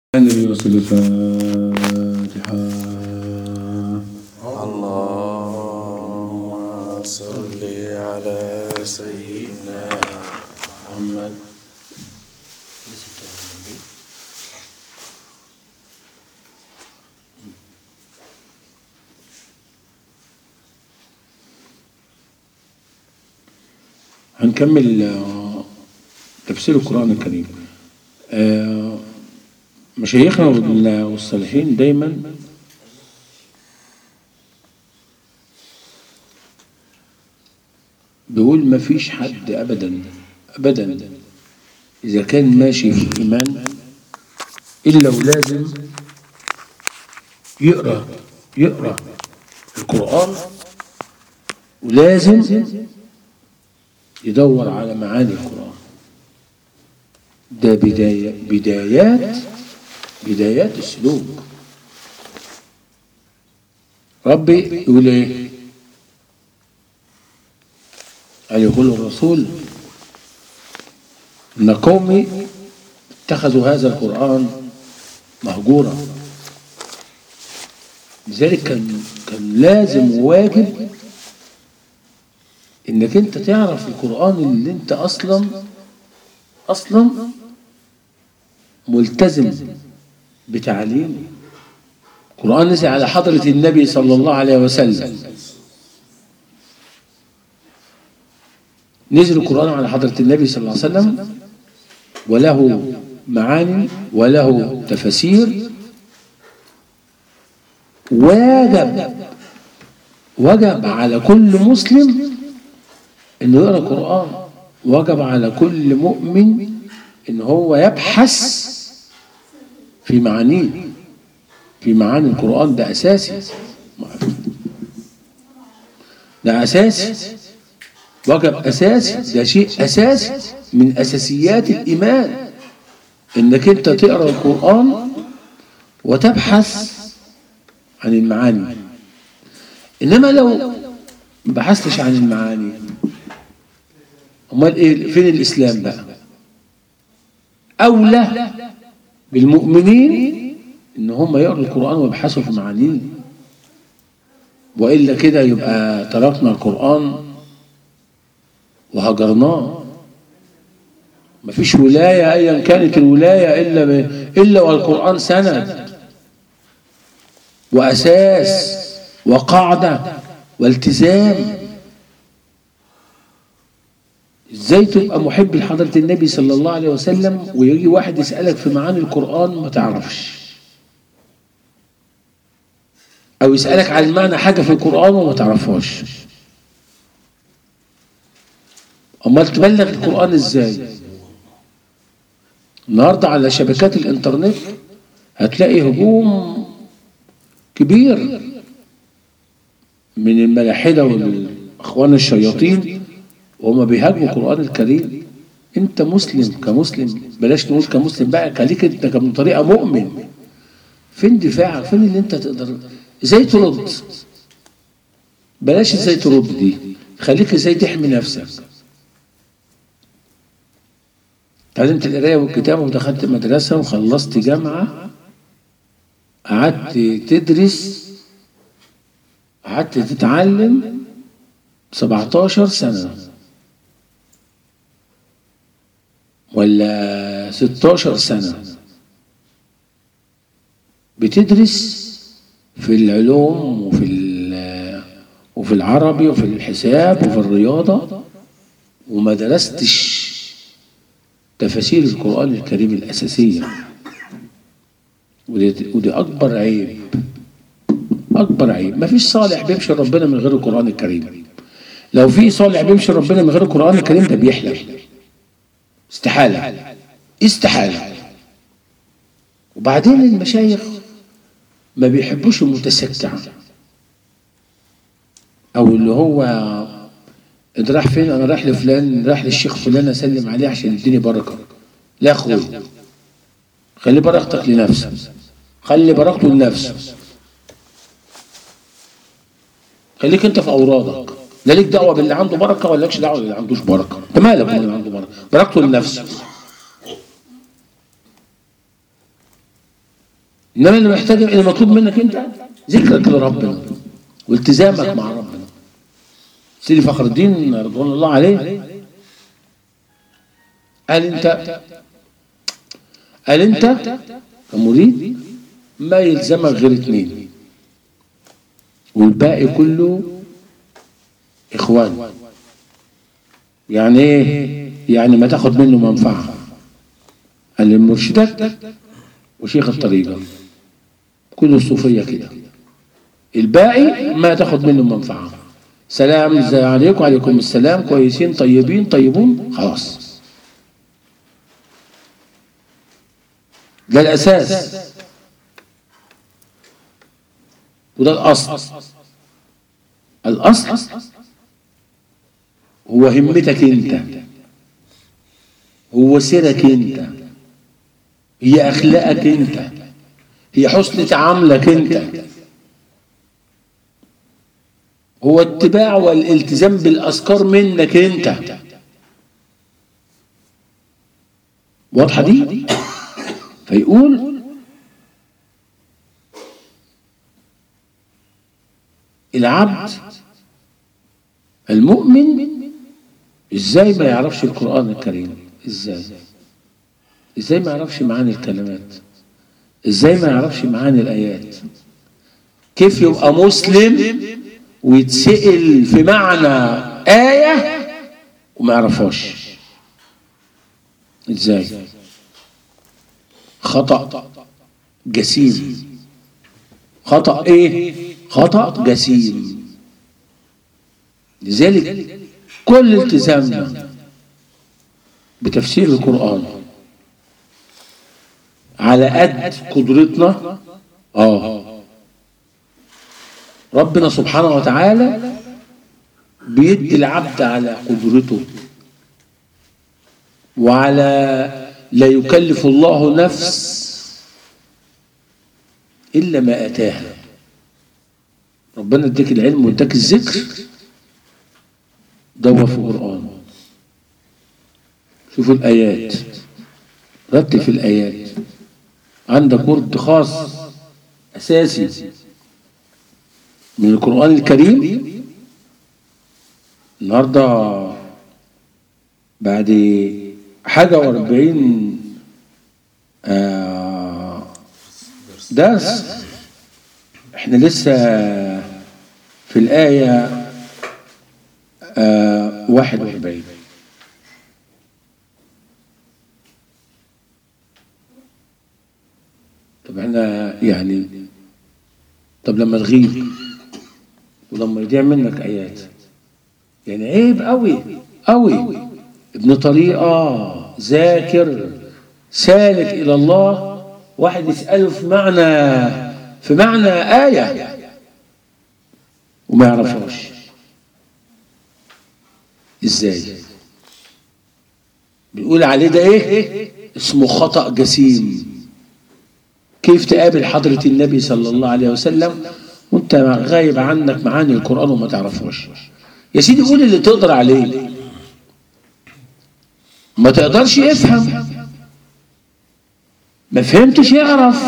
النبي وصل الفاتحة. اللهم صل على سيدنا محمد. هنكمل تفسير القرآن الكريم. مشايخنا والصالحين دايما بيقول ما فيش حد أبدا إذا كان ماشي في الإيمان إلا ولازم يقرأ القرآن، ولازم يدور على معاني القرآن. ده بدايات السلوك. ربي يقول ايه؟ قال يقول الرسول ان قومي اتخذوا هذا القرآن مهجورا. لذلك كان لازم وواجب انك انت تعرف القرآن اللي انت اصلا ملتزم بتعليمه. القرآن نزل على حضرة النبي صلى الله عليه وسلم، نزل القرآن على حضرة النبي صلى الله عليه وسلم، وله معاني وله تفسير. وجب على كل مسلم انه يقرأ القرآن، وجب على كل مؤمن ان هو يبحث في معانيه، في معاني القرآن. ده أساسي، ده أساسي، وجب أساسي، ده شيء أساسي من أساسيات الإيمان، إنك أنت تقرأ القرآن وتبحث عن المعاني. إنما لو ما بحثتش عن المعاني، أمال إيه؟ فين الإسلام بقى؟ أولى بالمؤمنين إن هم يقرأوا القرآن ويبحثوا في معانيه، وإلا كده يبقى تركنا القرآن وهجرناه. مفيش ولاية أيا كانت الولاية إلا والقرآن سند وأساس وقاعدة والتزام. ازاي تبقى محب لحضرة النبي صلى الله عليه وسلم ويجي واحد يسألك في معاني القرآن ما تعرفش، او يسألك عن معنى حاجة في القرآن وما تعرفهاش؟ امال تبلغ القرآن ازاي؟ النهاردة على شبكات الانترنت هتلاقي هجوم كبير من الملاحدة والاخوان الشياطين وهم بيهاجموا القرآن الكريم. انت مسلم، كمسلم، بلاش نقول كمسلم بقى، خليك انت من طريقة مؤمن. فين دفاعك؟ فين اللي انت تقدر ازاي ترد؟ بلاش ازاي ترد دي، خليك ازاي تحمي نفسك. تعلمت القراية والكتابة ودخلت مدرسة وخلصت جامعة، قعدت تدرس، قعدت تتعلم 17 سنة ولا 16 سنة بتدرس في العلوم وفي العربي وفي الحساب وفي الرياضة، وما درستش تفاسير القرآن الكريم الأساسية. ودي أكبر عيب، أكبر عيب. ما فيش صالح بيمشي ربنا من غير القرآن الكريم. لو في صالح بيمشي ربنا من غير القرآن الكريم ده بيحلم. استحالة. وبعدين المشايخ ما بيحبوش المتسكع، او اللي هو انت رايح فين؟ انا رايح لفلان، رايح للشيخ فلان اسلم عليه عشان يديني بركه. لا اخوي، خلي بركتك لنفسك، خلي بركته لنفسك، خليك انت في اورادك. لا ليك دعوه باللي عنده بركه ولا لكش دعوه باللي عندوش بركه. انت مالك باللي عنده بركه؟ بركته لنفسك. انما اللي محتاج، اللي مطلوب منك انت ذكرك لربنا والتزامك مع ربنا. سيدي فخر الدين رضوان الله عليه قال انت كمريد ما يلزمك غير 2 والباقي كله اخوان. يعني ايه؟ يعني ما تاخد منه منفعه. قال لي مرشدك وشيخ الطريقه كل الصوفيه كده، الباقي ما تاخد منه منفعه. سلام ازاي عليكم، وعليكم السلام، كويسين طيبين طيبون، خلاص. ده الاساس وده الاصل. الاصل هو همتك انت، هو سيرك انت، هي اخلاقك انت، هي حسن تعاملك انت، هو اتباع والالتزام بالاذكار منك انت. واضحه دي؟ فيقول العبد المؤمن ازاي ما يعرفش القرآن الكريم؟ ازاي ما يعرفش معاني الكلمات؟ ازاي ما يعرفش معاني الآيات؟ كيف يبقى مسلم ويتسأل في معنى آية وما يعرفهاش؟ ازاي؟ خطأ جسيم. خطأ ايه؟ خطأ جسيم. لذلك كل التزامنا بتفسير القرآن على قد قدرتنا. ربنا سبحانه وتعالى بيدي العبد على قدرته، وعلى لا يكلف الله نفس إلا ما أتاها. ربنا اديك العلم واداك الذكر، دور في القرآن، شوف الآيات، رتب في الآيات، عندك ورد خاص أساسي من القرآن الكريم. النهارده بعد حاجة و40 درس، احنا لسه في الآية 41. طب احنا يعني، طب لما تغيب ولما يضيع منك آيات، يعني عيب قوي قوي. ابن طريقة ذاكر سالك إلى الله، واحد يسأله في معنى آية وما يعرفهاش، ازاي؟ بيقول عليه ده ايه؟ اسمه خطأ جسيم. كيف تقابل حضرة النبي صلى الله عليه وسلم وانت غايب عنك معاني القرآن وما تعرفهاش؟ يا سيدي قول اللي تقدر عليه، ما تقدرش افهم، ما فهمتش يعرف.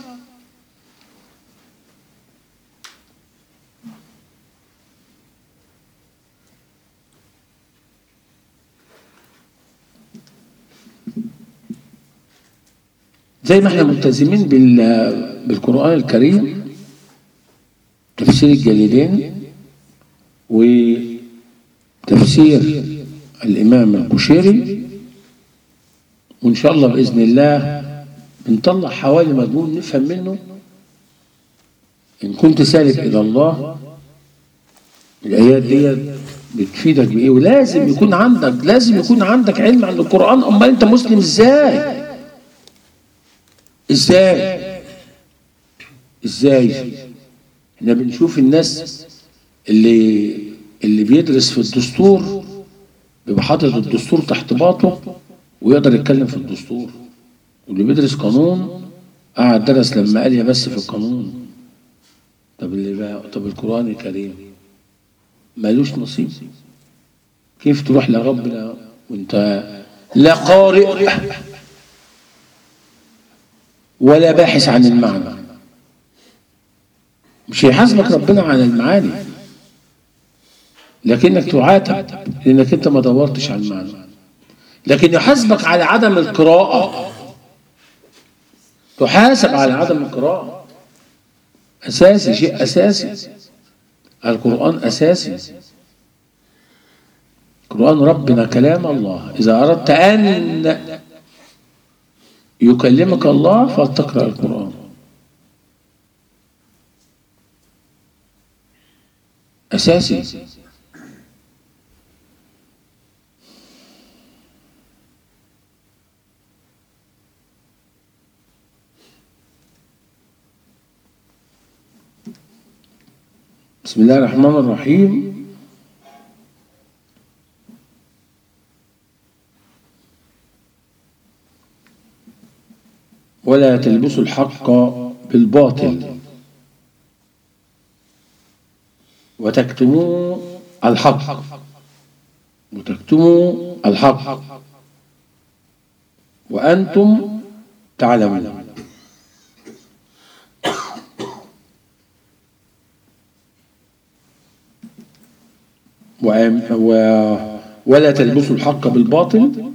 زي ما احنا ملتزمين بالقرآن الكريم، تفسير الجليلين وتفسير الإمام البوشيري، وإن شاء الله بإذن الله بنطلع حوالي مضمون نفهم منه إن كنت سالك إلى الله. الآيات دي بتفيدك بإيه؟ ولازم يكون عندك علم عن القرآن. أمال أنت مسلم إزاي؟ احنا بنشوف الناس اللي بيدرس في الدستور بيبقى حاطط الدستور تحت باطه ويقدر يتكلم في الدستور، واللي بيدرس قانون قاعد درس لما قال يا بس في القانون. طب القرآن الكريم مالوش نصيب. كيف تروح لربنا وانت لا قارئ ولا باحث عن المعنى. مش هيحاسبك ربنا على المعاني، لكنك تعاتب لانك انت ما دورتش على المعنى. لكن يحاسبك على عدم القراءة، تحاسب على عدم القراءة. أساسي، شيء أساسي. القرآن أساسي. القرآن ربنا كلام الله. إذا أردت أن يكلمك الله فلتقرأ القرآن. أساسي. بسم الله الرحمن الرحيم. ولا تلبسوا الحق بالباطل وتكتموا الحق وأنتم تعلمون. ولا تلبسوا الحق بالباطل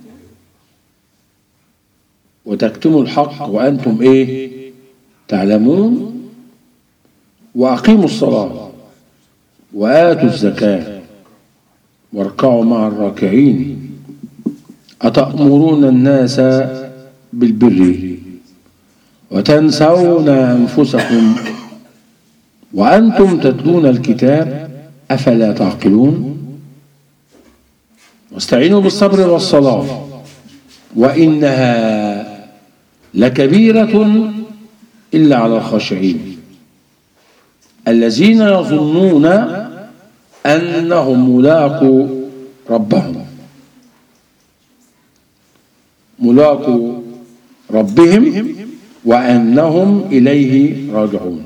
وتكتموا الحق وأنتم تعلمون. وأقيموا الصلاة وآتوا الزكاة واركعوا مع الراكعين. أتأمرون الناس بالبر وتنسون أنفسكم وأنتم تتلون الكتاب أفلا تعقلون. واستعينوا بالصبر والصلاة وإنها لكبيرة إلا على الخاشعين الذين يظنون أنهم ملاقو ربهم وأنهم إليه راجعون.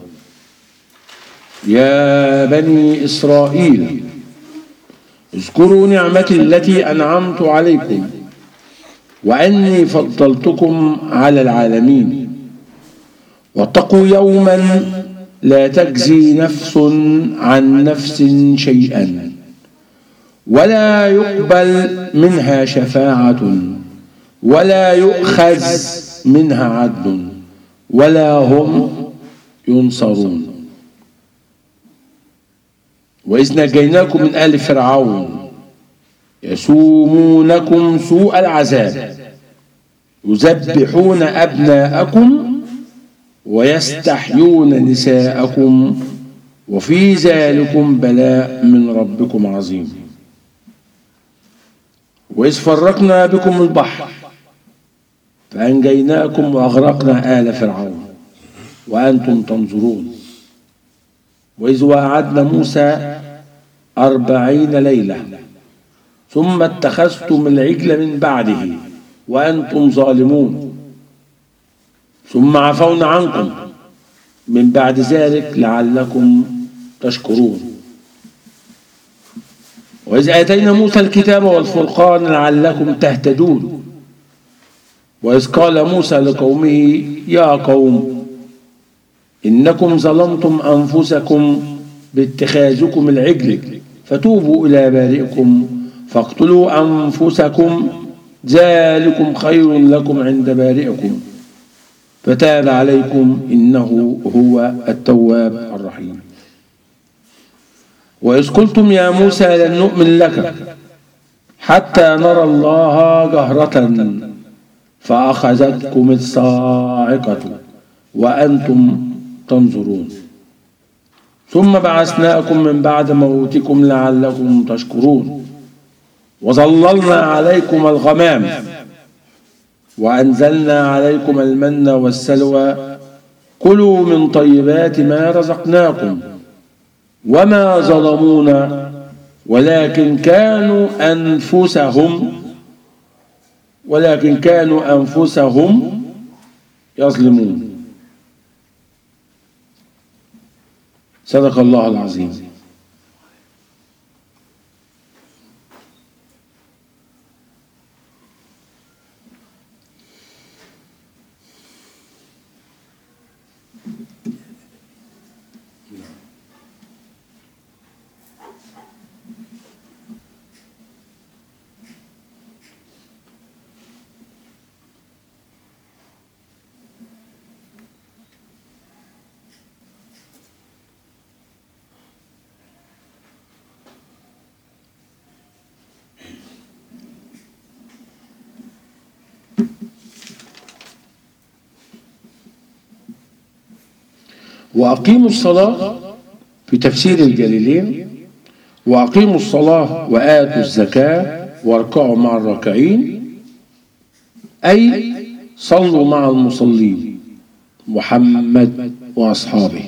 يا بني إسرائيل اذكروا نعمتي التي أنعمت عليكم وأني فضلتكم على العالمين. واتقوا يوما لا تجزي نفس عن نفس شيئا ولا يقبل منها شفاعة ولا يؤخذ منها عدل ولا هم ينصرون. وإذ نجيناكم من آل فرعون يسومونكم سوء العذاب يذبحون أبناءكم ويستحيون نساءكم وفي ذلكم بلاء من ربكم عظيم. وإذ فرقنا بكم البحر فأنجيناكم وأغرقنا آل فرعون وأنتم تنظرون. وإذ وعدنا موسى 40 ليلة ثم اتخذتم العجل من بعده وأنتم ظالمون ثم عفونا عنكم من بعد ذلك لعلكم تشكرون. وإذ آتينا موسى الكتاب والفرقان لعلكم تهتدون. وإذ قال موسى لقومه يا قوم إنكم ظلمتم أنفسكم باتخاذكم العجل فتوبوا إلى بارئكم فاقتلوا أنفسكم ذلكم خير لكم عند بارئكم فتاب عليكم إنه هو التواب الرحيم. وإذ قلتم يا موسى لن نؤمن لك حتى نرى الله جهرة فأخذتكم الصاعقة وأنتم تنظرون ثم بعثناكم من بعد موتكم لعلكم تشكرون. وظللنا عليكم الغمام وأنزلنا عليكم المن والسلوى كلوا من طيبات ما رزقناكم وما ظلمونا ولكن كانوا أنفسهم يظلمون. صدق الله العظيم. وأقيموا الصلاة في تفسير الجليلين، وأقيموا الصلاة وآتوا الزكاة واركعوا مع الراكعين، أي صلوا مع المصلين محمد وأصحابه.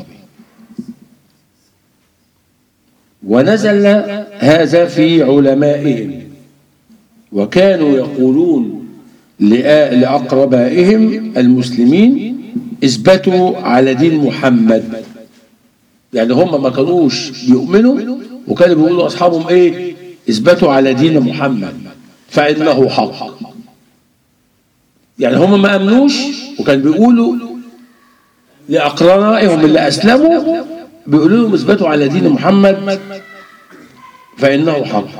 ونزل هذا في علمائهم، وكانوا يقولون لأقربائهم المسلمين اثبتوا على دين محمد. يعني هم ما كانوش يؤمنوا، وكانوا بيقولوا أصحابهم إيه؟ اثبتوا على دين محمد فإنه حق. يعني هم ما أمنوش، وكان بيقولوا لأقرانائهم اللي أسلموا، بيقولوا لهم اثبتوا على دين محمد فإنه حق.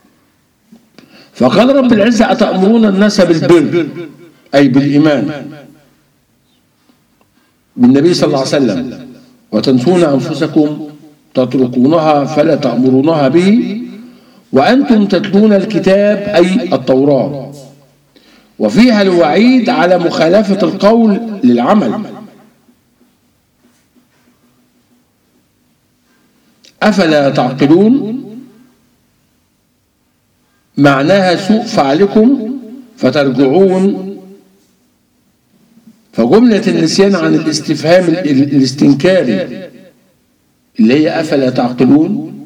فقال رب العزة أتأمرون الناس بالبر، أي بالإيمان بالنبي صلى الله عليه وسلم، وتنسون أنفسكم تتركونها فلا تأمرونها به وأنتم تتلون الكتاب، أي التوراة، وفيها الوعيد على مخالفة القول للعمل. أفلا تعقلون معناها سوء فعلكم فترجعون. فجملة النسيان عن الاستفهام الاستنكاري اللي هي أفلا تعقلون.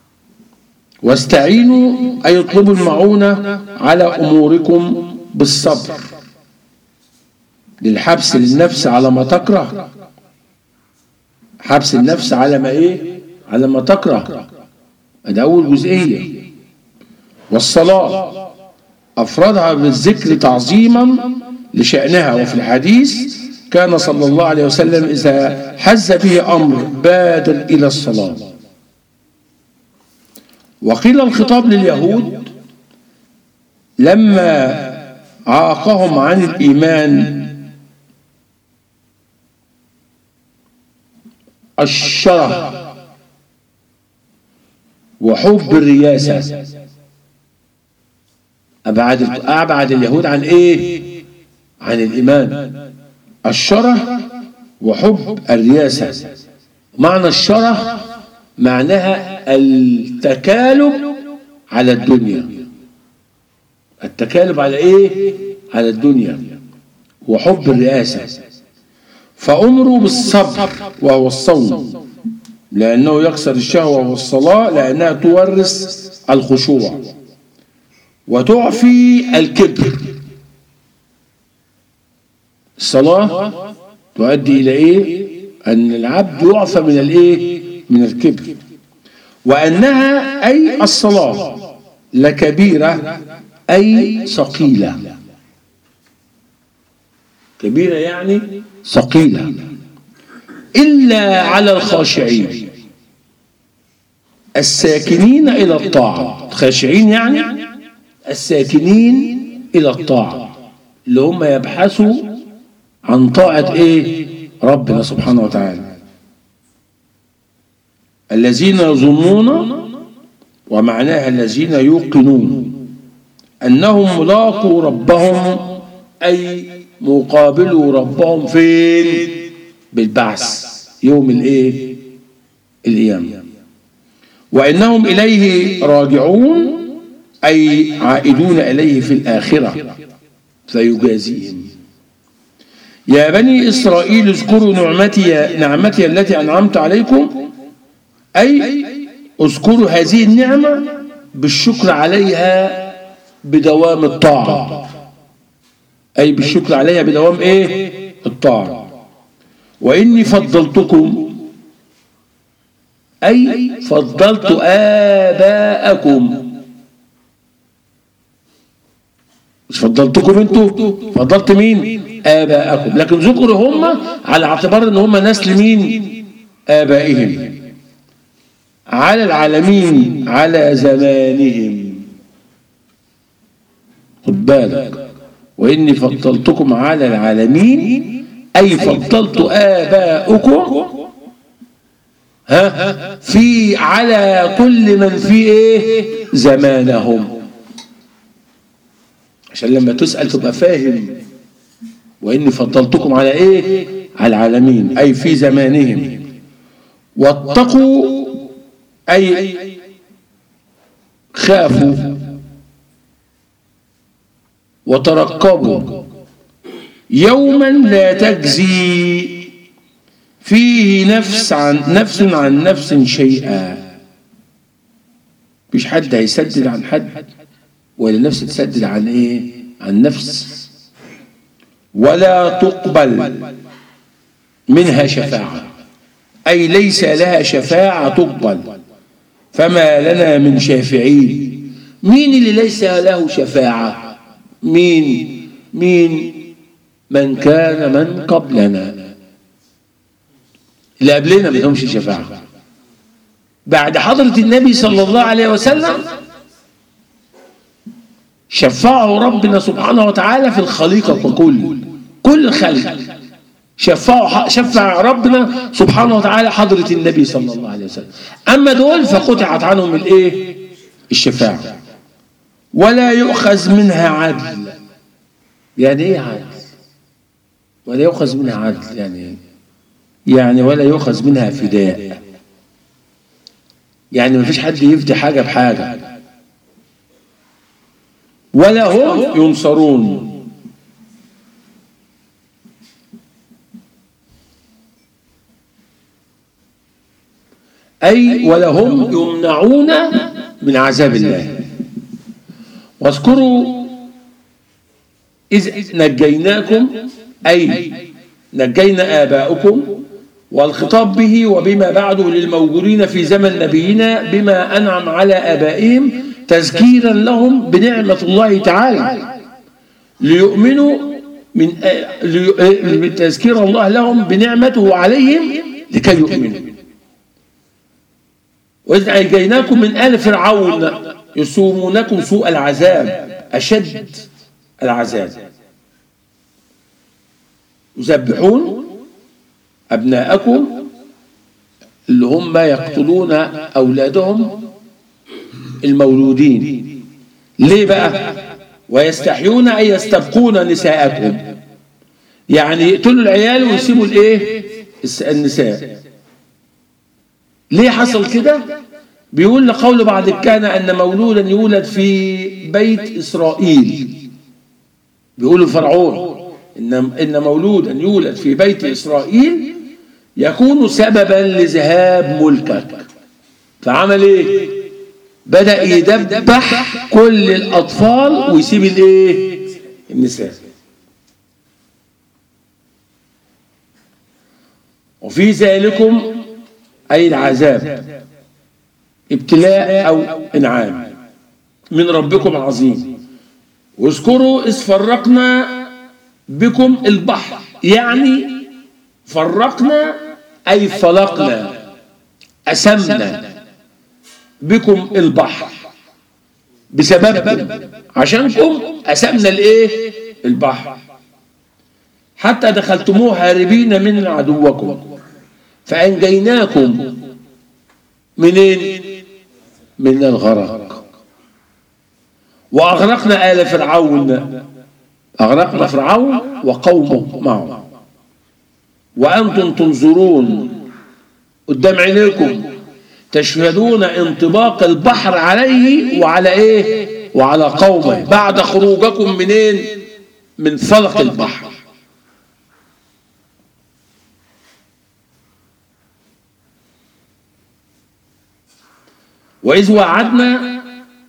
واستعينوا أي اطلبوا المعونة على أموركم بالصبر للحبس للنفس على ما تكره. حبس النفس على ما إيه؟ على ما تكره. ده أول جزئية. والصلاة أفردها بالذكر تعظيما لشأنها. وفي الحديث كان صلى الله عليه وسلم إذا حز به أمر بادر إلى الصلاة. وقيل الخطاب لليهود لما عاقهم عن الإيمان الشره وحب الرياسة. أبعد اليهود عن إيه؟ عن الإيمان. الشره وحب الرياسة. معنى الشره معناها التكالب على الدنيا. التكالب على إيه؟ على الدنيا. وحب الرئاسة. فأمروا بالصبر وهو الصوم لأنه يكسر الشهوة، والصلاة لأنها تورث الخشوع وتعفي الكبر. الصلاة تؤدي إلى إيه؟ أن العبد يعفى من الإيه؟ من الكبر. وأنها أي الصلاة لكبيرة أي ثقيلة. كبيرة يعني ثقيلة. إلا على الخاشعين الساكنين إلى الطاعة. خاشعين يعني الساكنين إلى الطاعة، اللي هم يبحثوا عن طاعة إيه؟ ربنا سبحانه وتعالى. الذين يظنون، ومعناها الذين يوقنون أنهم ملاقوا ربهم، أي مقابلوا ربهم فين؟ بالبعث يوم الإيه؟ القيامة. وإنهم إليه راجعون، أي عائدون إليه في الآخرة فيجازيهم. يا بني إسرائيل اذكروا نعمتي التي أنعمت عليكم، أي اذكروا هذه النعمة بالشكر عليها بدوام الطاعة. أي بالشكر عليها بدوام إيه؟ الطاعة. وإني فضلتكم، أي فضلت آباءكم. مش فضلتكم انتوا، فضلت مين؟ آباءكم. لكن ذكروا هم على اعتبار ان هم نسل مين؟ آبائهم. على العالمين على زمانهم. خد بالك، وإني فضلتكم على العالمين أي فضلت آباءكم في على كل من في إيه؟ زمانهم. عشان لما تسأل تبقى فاهم. وإني فضلتكم على إيه؟ على العالمين أي في زمانهم. واتقوا أي خافوا وترقبوا يوما لا تجزي فيه نفس عن نفس شيئا. مفيش حد هيسدد عن حد ولا نفس تسدد عن ايه؟ عن نفس. ولا تقبل منها شفاعة، أي ليس لها شفاعة تقبل. فما لنا من شافعين. مين اللي ليس له شفاعة؟ مين؟ من كان من قبلنا. اللي قبلنا ما لهمش شفاعة. بعد حضرة النبي صلى الله عليه وسلم شفعه ربنا سبحانه وتعالى في الخليقة كل الخلق. شفع ربنا سبحانه وتعالى حضرة النبي صلى الله عليه وسلم. أما دول فقطعت عنهم الايه؟ الشفاعة. ولا يؤخذ منها عدل. يعني ايه عدل؟ ولا يؤخذ منها عدل يعني ولا يؤخذ منها فداء. يعني ما فيش حد يفدي حاجة بحاجة. ولا هم ينصرون. أي ولا هم يمنعون من عذاب الله. واذكروا إذ نجيناكم، أي نجينا آباؤكم، والخطاب به وبما بعده للموجودين في زمن نبينا بما أنعم على آبائهم تذكيرا لهم بنعمة الله تعالى ليؤمنوا من تذكير الله لهم بنعمته عليهم لكي يؤمنوا. وإذ نجيناكم من آل فرعون يسومونكم سوء العذاب، أشد العذاب، يذبحون أبناءكم اللي هم يقتلون أولادهم المولودين. ليه بقى؟ ويستحيون أي يستبقون نساءكم، يعني يقتلوا العيال ويسيبوا الايه؟ النساء. ليه حصل كده؟ بيقول لقول بعض الكهنة أن مولودا يولد في بيت إسرائيل، بيقولوا فرعون إن مولودا يولد في بيت إسرائيل يكون سببا لذهاب ملكك. فعمل ايه؟ بدأ يدبح كل الأطفال ويسيب الايه؟ النساء. وفي ذلكم أي العذاب ابتلاء أو إنعام من ربكم عظيم. واذكروا إذ فرقنا بكم البحر، يعني فرقنا أي فلقنا، أسمنا بكم البحر بسببكم، عشانكم أسمنا الايه؟ البحر، حتى دخلتموه هاربين من عدوكم فأنجيناكم منين؟ من الغرق. وأغرقنا آل فرعون، أغرقنا فرعون وقومه معه وأنتم تنظرون قدام عينيكم تشهدون انطباق البحر عليه وعلى ايه؟ وعلى قومه بعد خروجكم منين؟ من فلق البحر. وإذ وعدنا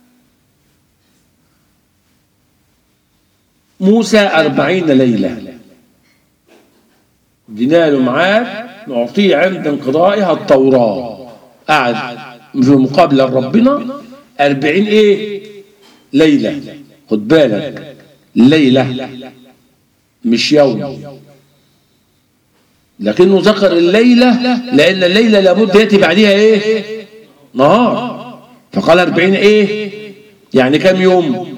موسى 40 ليلة ادينا له ميعاد نعطيه عند انقضائها التوراة. قعد في مقابلة ربنا 40 ايه؟ ليلة. خد بالك، ليلة مش يوم، لكنه ذكر الليلة لأن الليلة لابد يأتي بعدها ايه؟ نهار. فقال 40 ايه؟ يعني كم يوم؟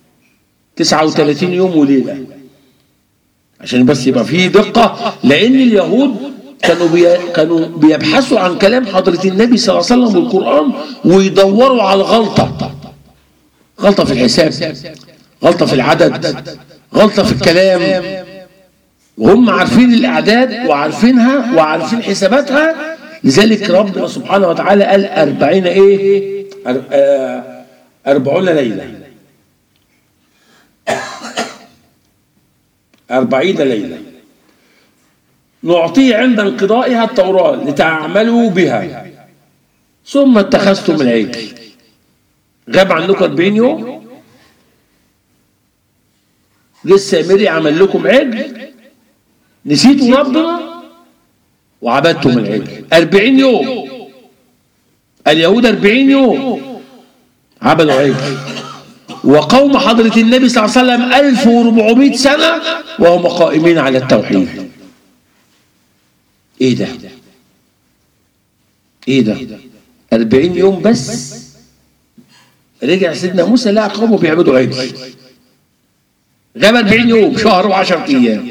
39 يوم وليلة، عشان بس يبقى فيه دقة. لأن اليهود كانوا بيبحثوا عن كلام حضرة النبي صلى الله عليه وسلم والقرآن ويدوروا على الغلطة، غلطة في الحساب، غلطة في العدد، غلطة في الكلام. وهم عارفين الأعداد وعارفينها وعارفين حساباتها، لذلك ربنا سبحانه وتعالى قال 40 ايه 40 ليلة 40 ليلة نعطيه عند انقضائها التوراة لتعملوا بها ثم اتخذتم العجل. غاب عنكم 40 يوم، جه السامري عمل لكم عجل، نسيتوا ربنا وعبدتم العجل 40 يوم. اليهود 40 يوم عبدوا عجل، وقوم حضرة النبي صلى الله عليه وسلم 1400 سنة وهم قائمين على التوحيد. ايه ده؟ ايه ده؟ 40 يوم بس رجع سيدنا موسى لقى قومه بيعبدوا عجل. غاب 40 يوم، شهر و10 ايام.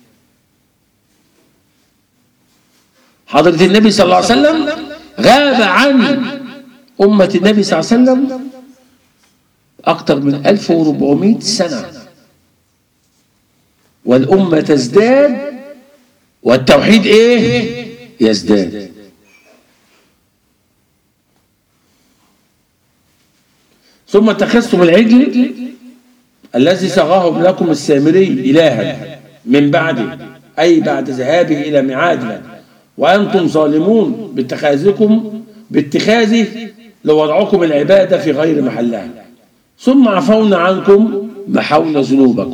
حضرة النبي صلى الله عليه وسلم غاب عن أمة النبي صلى الله عليه وسلم أكثر من 1400 سنة، والأمة تزداد والتوحيد إيه؟ يزداد. ثم اتخذتم العجل الذي صاغه لكم السامري إلها من بعده، أي بعد ذهابه إلى ميعاده وأنتم ظالمون باتخاذه لوضعكم العبادة في غير محلها، ثم عفونا عنكم محونا ذنوبكم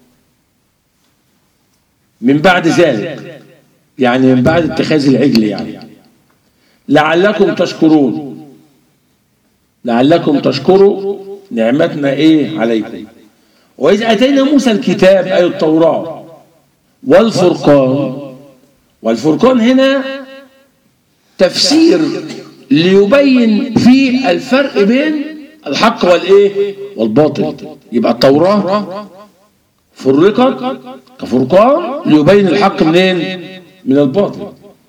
من بعد ذلك، يعني من بعد اتخاذ العجل، يعني لعلكم تشكرون، لعلكم تشكروا نعمتنا ايه عليكم. وإذ أتينا موسى الكتاب أي التوراة والفرقان، والفرقان هنا تفسير ليبين فيه الفرق بين الحق والايه والباطل. يبقى التوراة فرقت كفرقان ليبين الحق منين؟ من الباطل.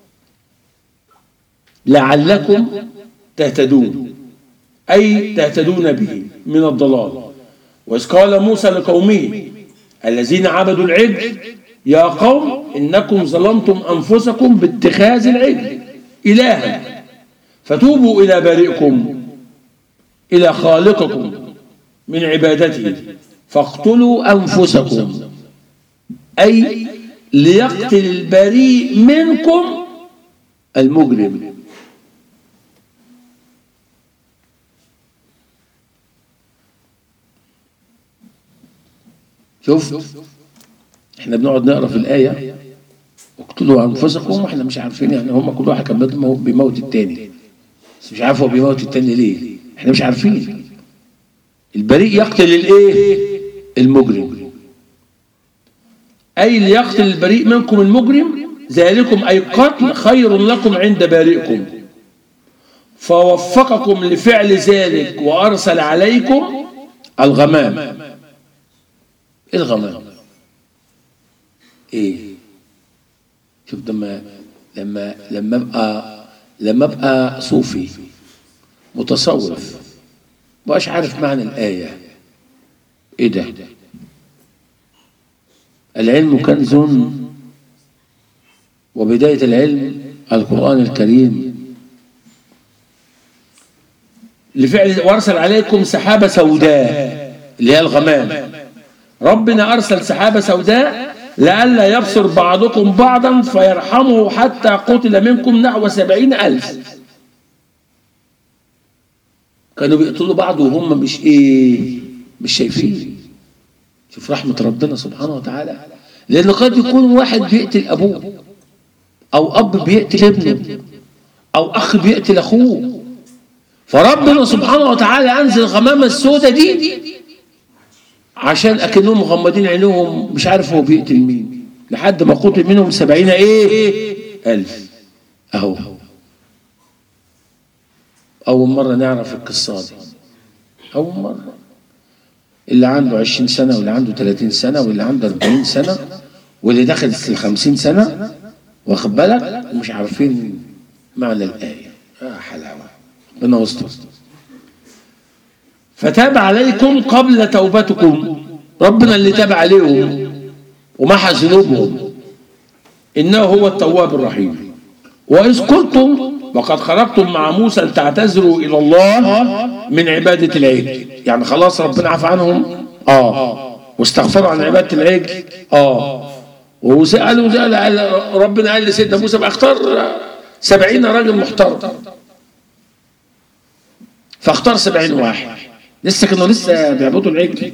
لعلكم تهتدون أي تهتدون به من الضلال. وإذ قال موسى لقومه الذين عبدوا العجل يا قوم إنكم ظلمتم أنفسكم باتخاذ العجل إلها فتوبوا إلى بارئكم إلى خالقكم من عبادته فاقتلوا أنفسكم، أي ليقتل البريء منكم المجرم. شوف احنا بنقعد نقرا في الآية اقتلوا أنفسكم واحنا مش عارفين، يعني هم كل واحد كان بيموت التاني، بس مش عارف هو بيموت التاني ليه، احنا مش عارفين. البريء يقتل الايه؟ المجرم، أي ليقتل البريء منكم المجرم، ذلكم أي قتل خير لكم عند بارئكم، فوفقكم لفعل ذلك وأرسل عليكم الغمام. الغمام ايه؟ شوف لما ابقى صوفي متصوف مبقاش عارف معنى الآية. ايه ده؟ العلم كنز وبداية العلم القرآن الكريم. لفعل وارسل عليكم سحابة سوداء اللي هي الغمام. ربنا أرسل سحابة سوداء لئلا يبصر بعضكم بعضا فيرحمه حتى قتل منكم نحو 70,000. كانوا بيقتلوا بعض وهم مش شايفين. شوف رحمة ربنا سبحانه وتعالى، لأن قد يكون واحد بيقتل أبوه أو أب بيقتل ابنه أو أخ بيقتل أخوه، فربنا سبحانه وتعالى أنزل الغمامة السوداء دي عشان أكنهم مغمضين عينهم مش عارف هو بيقتل مين، لحد ما قتل منهم 70,000. أهو أول مرة نعرف القصة دي، أول مرة. اللي عنده 20 سنة واللي عنده 30 سنة واللي عنده 40 سنة واللي داخل 50 سنة واخد بالك ومش عارفين معنى الآية. حلاوة ربنا يستر. فتاب عليكم قبل توبتكم، ربنا اللي تاب عليهم ومحى ذنوبهم، إنه هو التواب الرحيم. وإذ قلتم وقد خرجتم مع موسى لتعتذروا إلى الله من عبادة العجل، يعني خلاص ربنا عفى عنهم واستغفروا عن عبادة العجل وسألوا ربنا قال لسيدنا موسى بقى اختار 70 راجل محترم، فاختار 70 واحد كانوا لسه بيعبدوا العجل.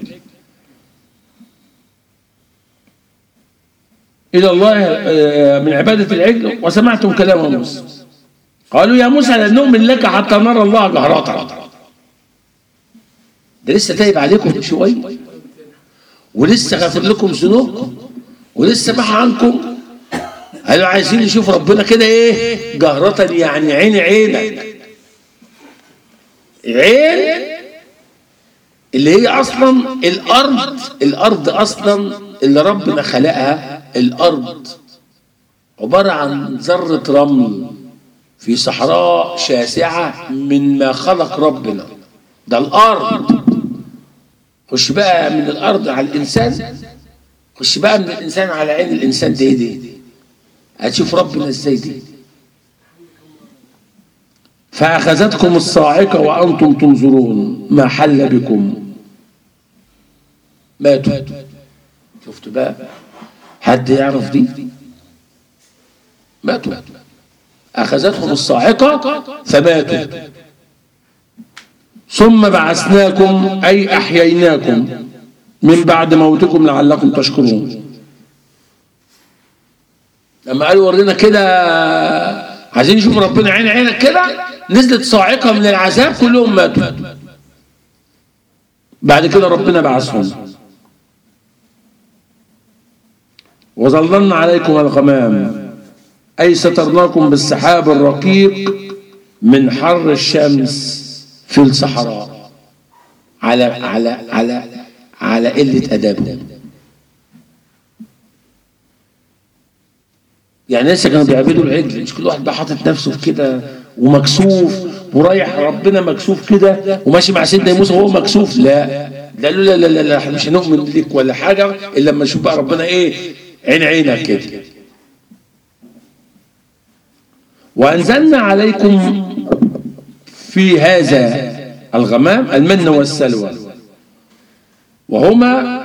إلى الله من عبادة العجل وسمعتم كلام موسى قالوا يا موسى لن نؤمن لك حتى نرى الله جهرة. ده لسه تايب عليكم شوية ولسه غافر لكم ذنوبكم ولسه محى عنكم. قالوا عايزين نشوف ربنا كده ايه جهرة، يعني عينك عين اللي هي اصلا الارض اصلا اللي ربنا خلقها. الارض عبارة عن ذرة رمل في صحراء شاسعة من ما خلق ربنا، ده الارض. خش بقى من الارض على الانسان، خش بقى من الانسان على عين الانسان دي هتشوف ربنا ازاي دي. فاخذتكم الصاعقة وانتم تنظرون ما حل بكم ماتوا. شفت بقى حد يعرف دي؟ ماتوا. اخذتهم الصاعقة فماتوا ثم بعثناكم أي أحييناكم من بعد موتكم لعلكم تشكرون. لما قالوا ورينا كده عايزين نشوف ربنا عينك كده، نزلت صاعقة من العذاب كلهم ماتوا. بعد كده ربنا بعثهم. وظللنا عليكم الغمام أي سترناكم بالسحاب الرقيق من حر الشمس في الصحراء على قلة أدابهم. يعني لسه كانوا بيعبدوا العجل، مش كل واحد بقى حاطط نفسه في كده ومكسوف ورايح ربنا مكسوف كده وماشي مع سيدنا موسى وهو مكسوف. لا لا لا لا لا احنا مش هنؤمن لك ولا حاجة إلا لما نشوف بقى ربنا إيه عينك كده. وأنزلنا عليكم في هذا الغمام المن والسلوى وهما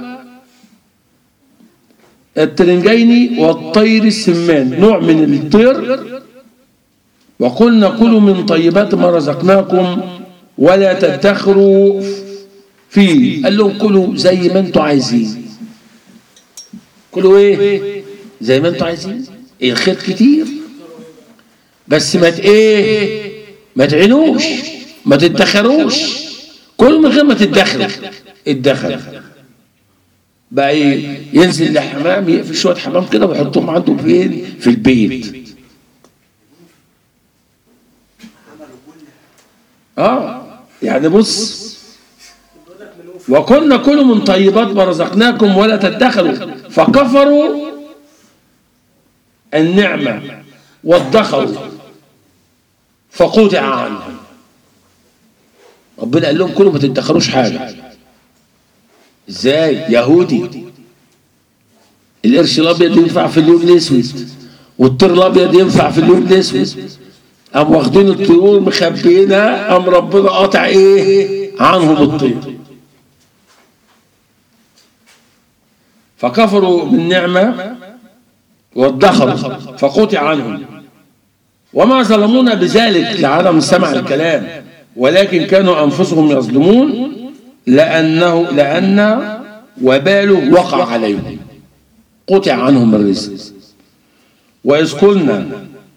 الترنجين والطير السمان، نوع من الطير. وقلنا كلوا من طيبات ما رزقناكم ولا تدخروا فيه. قال لهم كلوا زي ما انتوا عايزين. كلوا ايه زي ما انتوا عايزين. الخير كتير بس ما تعينوش، ما تدخروش. كل من غير ما تدخر بقى ايه ينزل لحمام يقفل شويه حمام كده ويحطهم عنده فين في البيت. يعني بص وكنا كلوا من طيبات ما رزقناكم ولا تدخروا فكفروا النعمه وادخروا فقطع عنهم. ربنا قال لهم كلوا ما تدخروش حاجه. ازاي؟ يهودي القرش الابيض ينفع في اليوم الاسود والطير الابيض ينفع في اليوم الاسود. قام واخدين الطيور مخبيينها، قام ربنا قاطع ايه عنهم الطير. فكفروا بالنعمه وادخروا فقطع عنهم. وما ظلمونا بذلك لعدم سمع الكلام ولكن كانوا انفسهم يظلمون لأن وباله وقع عليهم قطع عنهم الرزق. وإذ قلنا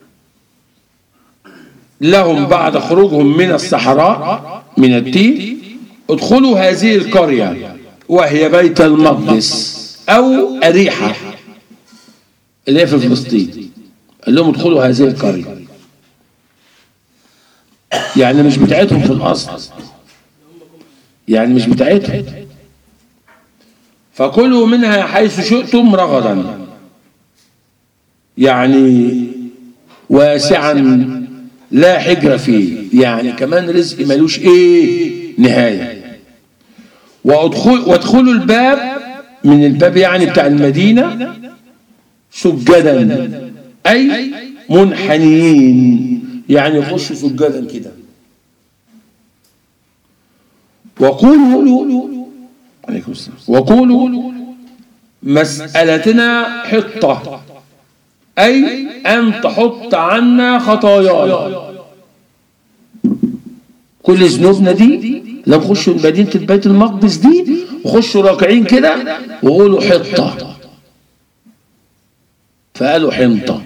لهم بعد خروجهم من الصحراء من التيه ادخلوا هذه القرية وهي بيت المقدس أو أريحة اللي هي في فلسطين. قال لهم ادخلوا هذه القرية، يعني مش بتاعتهم في الأصل، يعني مش بتاعتهم. فكلوا منها حيث شئتم رغدا، يعني واسعا لا حجر فيه، يعني كمان رزق ملوش ايه نهاية. وادخلوا الباب من الباب يعني بتاع المدينة سجدا أي منحنيين، يعني يخشوا سجدا كده. وقولوا مسألتنا حطة، أي أن تحط عنا خطايانا. كل ذنوبنا دي لو خشوا مدينة بيت المقدس دي وخشوا راكعين كده وقولوا حطة، فقالوا حنطة.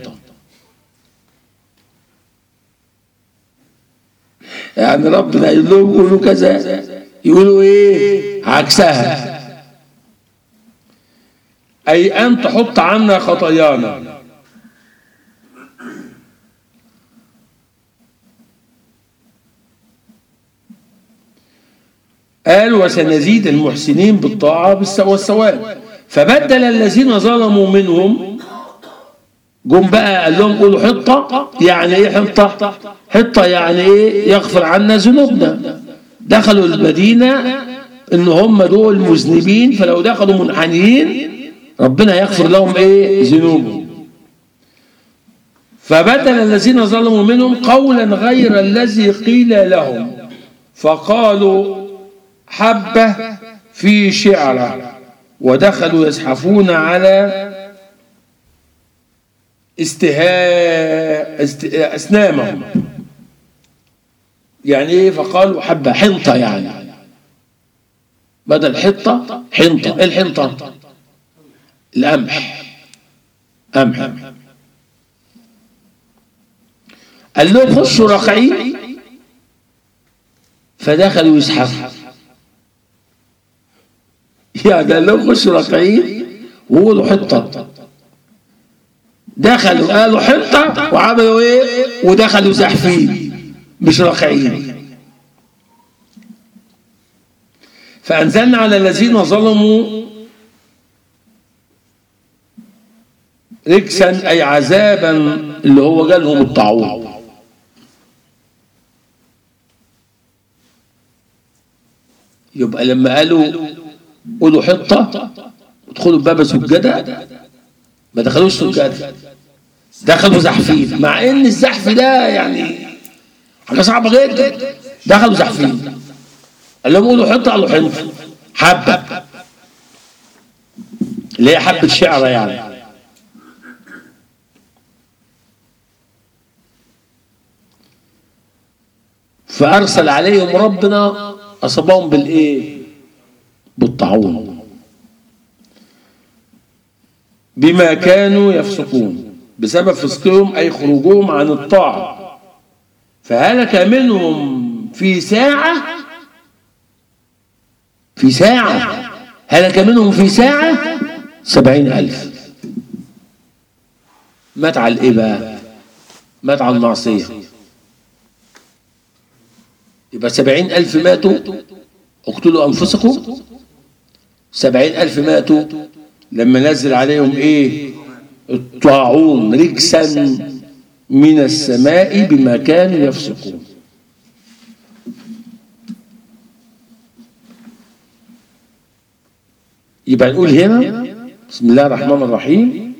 يعني ربنا يقول لهم يقولوا كذا، يقولوا ايه عكسها، أي أن تحط عنا خطايانا. قال وسنزيد المحسنين بالطاعة والثواب. فبدل الذين ظلموا منهم، جم بقى قال لهم قولوا حطة. يعني ايه حطة؟ حطة يعني ايه يغفر عنا ذنوبنا. دخلوا المدينة ان هم دول مذنبين، فلو دخلوا منحنيين ربنا يغفر لهم ايه ذنوبهم. فبدل الذين ظلموا منهم قولا غير الذي قيل لهم، فقالوا حبة في شعرة، ودخلوا يزحفون على أسنامهم. يعني ايه؟ فقالوا حبة، حنطة يعني، بدل حطة حنطة. ايه الحنطة؟ القمح، قمح. قال لهم خشوا راكعين، فدخلوا يزحفوا. يعني قال لهم خشوا راكعين وقولوا حطة، دخلوا قالوا حطة وعملوا ايه؟ ودخلوا زحفين مش راكعين. فأنزلنا على الذين ظلموا رجسا، أي عذابا، اللي هو جالهم الطاعون. يبقى لما قالوا قولوا حطة ادخلوا باب سجدة، ما دخلوش سجدة، دخلوا زحفين، مع ان الزحف ده يعني حاجة صعبة جدا. دخلوا زحفين، قال لهم قولوا حطة، قالوا حنطة، حبة اللي هي حبة شعرة يعني. فأرسل عليهم ربنا أصابهم بالإيه؟ بالطاعون، بما كانوا يفسقون، بسبب فسقهم أي خروجهم عن الطاعة. فهلك منهم في ساعة، هلك منهم في ساعة 70,000. مات على الإيه بقى؟ مات على المعصية. يبقى 70,000 ماتوا اقتلوا أنفسكم، 70,000 ماتوا لما نزل عليهم إيه؟ الطاعون رجسا من السماء بما كانوا يفسقون. يبقى نقول هنا بسم الله الرحمن الرحيم: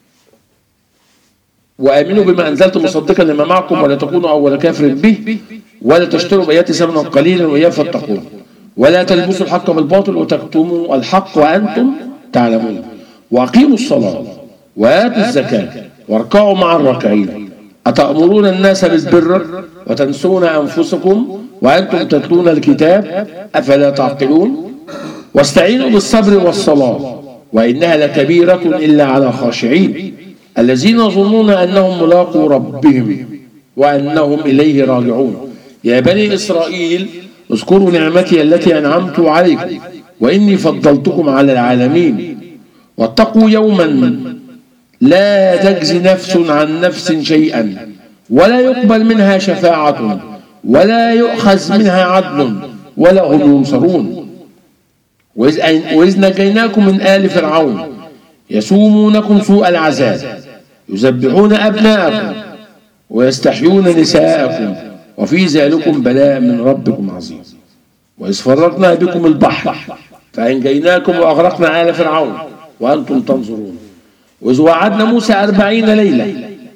وآمنوا بما أنزلت مصدقا لما معكم ولا تكونوا أول كافر به ولا تشتروا بآياتي ثمنا قليلا وإياي فاتقون ولا تلبسوا الحق بالباطل وتكتموا الحق وأنتم تعلمون وأقيموا الصلاة وآتوا الزكاة واركعوا مع الراكعين أتأمرون الناس بالبر وتنسون أنفسكم وأنتم تتلون الكتاب أفلا تعقلون واستعينوا بالصبر والصلاة وإنها لكبيرة إلا على خاشعين الذين يظنون أنهم ملاقو ربهم وأنهم إليه راجعون. يا بني إسرائيل اذكروا نعمتي التي أنعمت عليكم وإني فضلتكم على العالمين واتقوا يوما لا تجزي نفس عن نفس شيئا ولا يقبل منها شفاعة ولا يؤخذ منها عدل ولا هم ينصرون. وإذ نجيناكم من آل فرعون يسومونكم سوء العذاب يذبحون أبناءكم ويستحيون نساءكم وفي ذلكم بلاء من ربكم عظيم. وإذ فرقنا بكم البحر فأنجيناكم وأغرقنا آل فرعون وأنتم تنظرون. وإذ وعدنا موسى 40 ليلة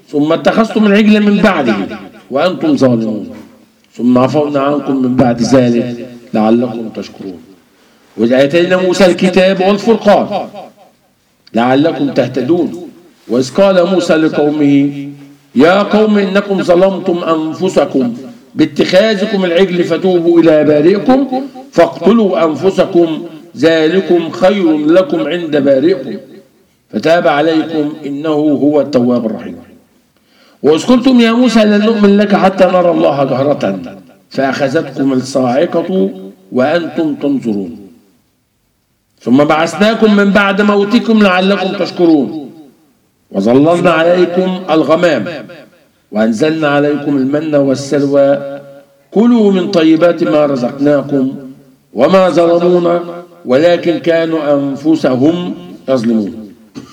ثم اتخذتم العجل من بعده وأنتم ظالمون ثم عفونا عنكم من بعد ذلك لعلكم تشكرون. وإذ آتينا موسى الكتاب والفرقان لعلكم تهتدون. وإذ قال موسى لقومه يا قوم إنكم ظلمتم أنفسكم باتخاذكم العجل فتوبوا إلى بارئكم فاقتلوا أنفسكم ذلكم خير لكم عند بارئكم فتاب عليكم إنه هو التواب الرحيم. وإذ قلتم يا موسى لن نؤمن لك حتى نرى الله جهرة فأخذتكم الصاعقة وأنتم تنظرون ثم بعثناكم من بعد موتكم لعلكم تشكرون. وظللنا عليكم الغمام وأنزلنا عليكم المن والسلوى كلوا من طيبات ما رزقناكم وما ظلمونا ولكن كانوا أنفسهم يظلمون.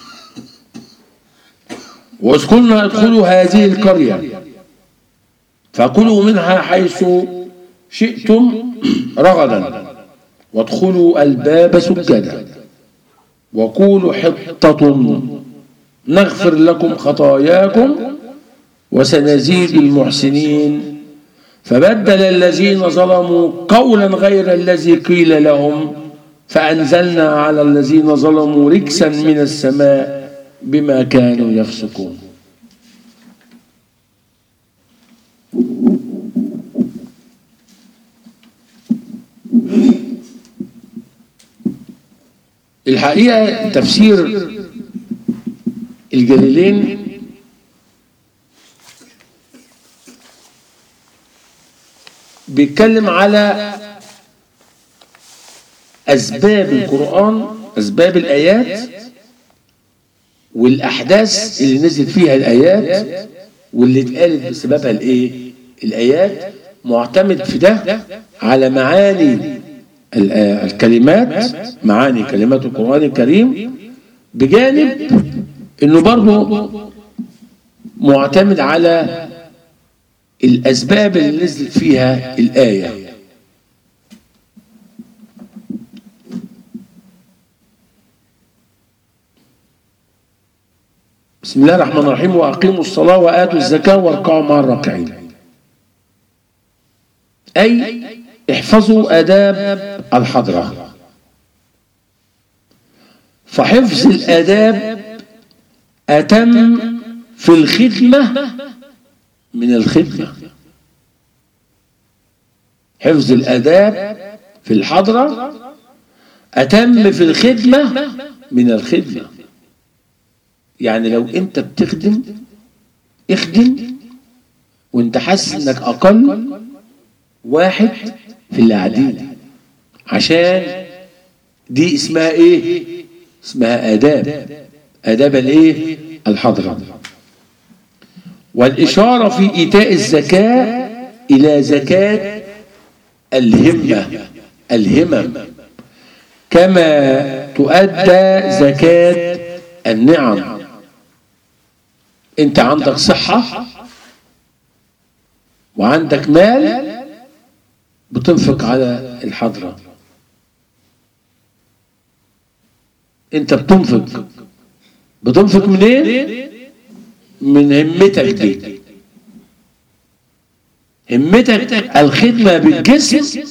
وإذ قلنا ادخلوا هذه القرية فكلوا منها حيث شئتم رغدا وادخلوا الباب سجدا وقولوا حطة نغفر لكم خطاياكم وسنزيد المحسنين. فبدل الذين ظلموا قولا غير الذي قيل لهم فأنزلنا على الذين ظلموا رجسا من السماء بما كانوا يفسقون. الحقيقة تفسير الجليلين بيتكلم على أسباب القرآن، أسباب الآيات والأحداث اللي نزل فيها الآيات واللي اتقالت بسببها الآيات. معتمد في ده على معاني الكلمات، معاني كلمات القرآن الكريم، بجانب انه برضه معتمد على الأسباب اللي نزلت فيها الآية. بسم الله الرحمن الرحيم. وأقيموا الصلاة وآتوا الزكاة واركعوا مع الراكعين. أي احفظوا آداب الحضرة. فحفظ الآداب أتم في الخدمة من الخدمة. حفظ الآداب في الحضرة أتم في الخدمة من الخدمة. يعني لو أنت بتخدم اخدم وأنت حاسس أنك أقل واحد في اللي قاعدين، عشان دي اسمها ايه؟ اسمها آداب، آداب الايه؟ الحضرة. والإشارة في إيتاء الزكاة إلى زكاة الهمة، الهمم، كما تؤدى زكاة النعم. أنت عندك صحة وعندك مال بتنفق على الحضرة. أنت بتنفق منين؟ من همتك دي. همتك الخدمة بالجسم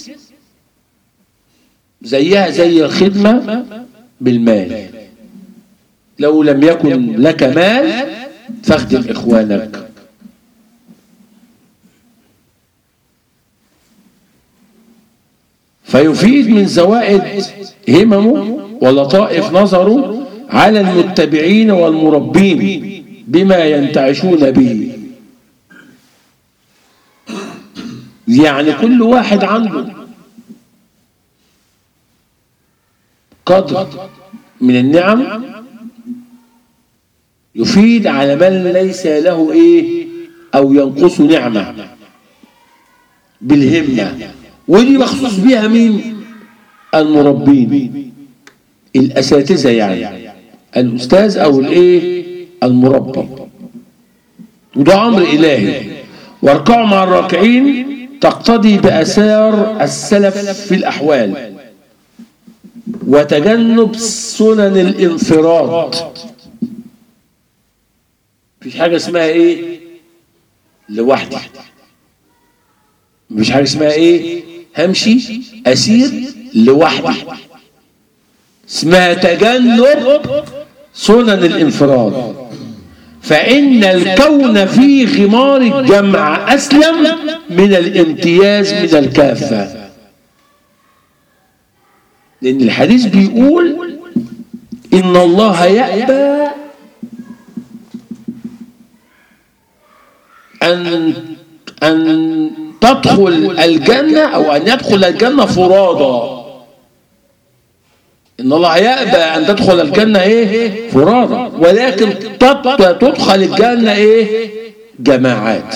زيها زي الخدمة بالمال. لو لم يكن لك مال فاخدم إخوانك. فيفيد من زوائد هممه ولطائف نظره على المتبعين والمربين بما ينتعشون به. يعني كل واحد عنده قدر من النعم يفيد على من ليس له ايه او ينقص نعمة بالهمة. ودي مخصوص بيها مين؟ المربين، الأساتذة، يعني الأستاذ أو الإيه؟ المربي. وده أمر إلهي. واركعوا مع الراكعين تقتضي بآثار السلف في الأحوال وتجنب سنن الانفراد. مفيش حاجة اسمها ايه لوحدي، مفيش حاجة اسمها ايه همشي اسير لوحدي، اسمها تجنب سنن الانفراد. فإن الكون في غمار الجمع أسلم من الامتياز من الكافة، لأن الحديث بيقول إن الله يأبى أن تدخل الجنة أو أن يدخل الجنة فرادى. إن الله يأبى أن تدخل الجنة إيه فرادى، ولكن تدخل الجنة إيه جماعات.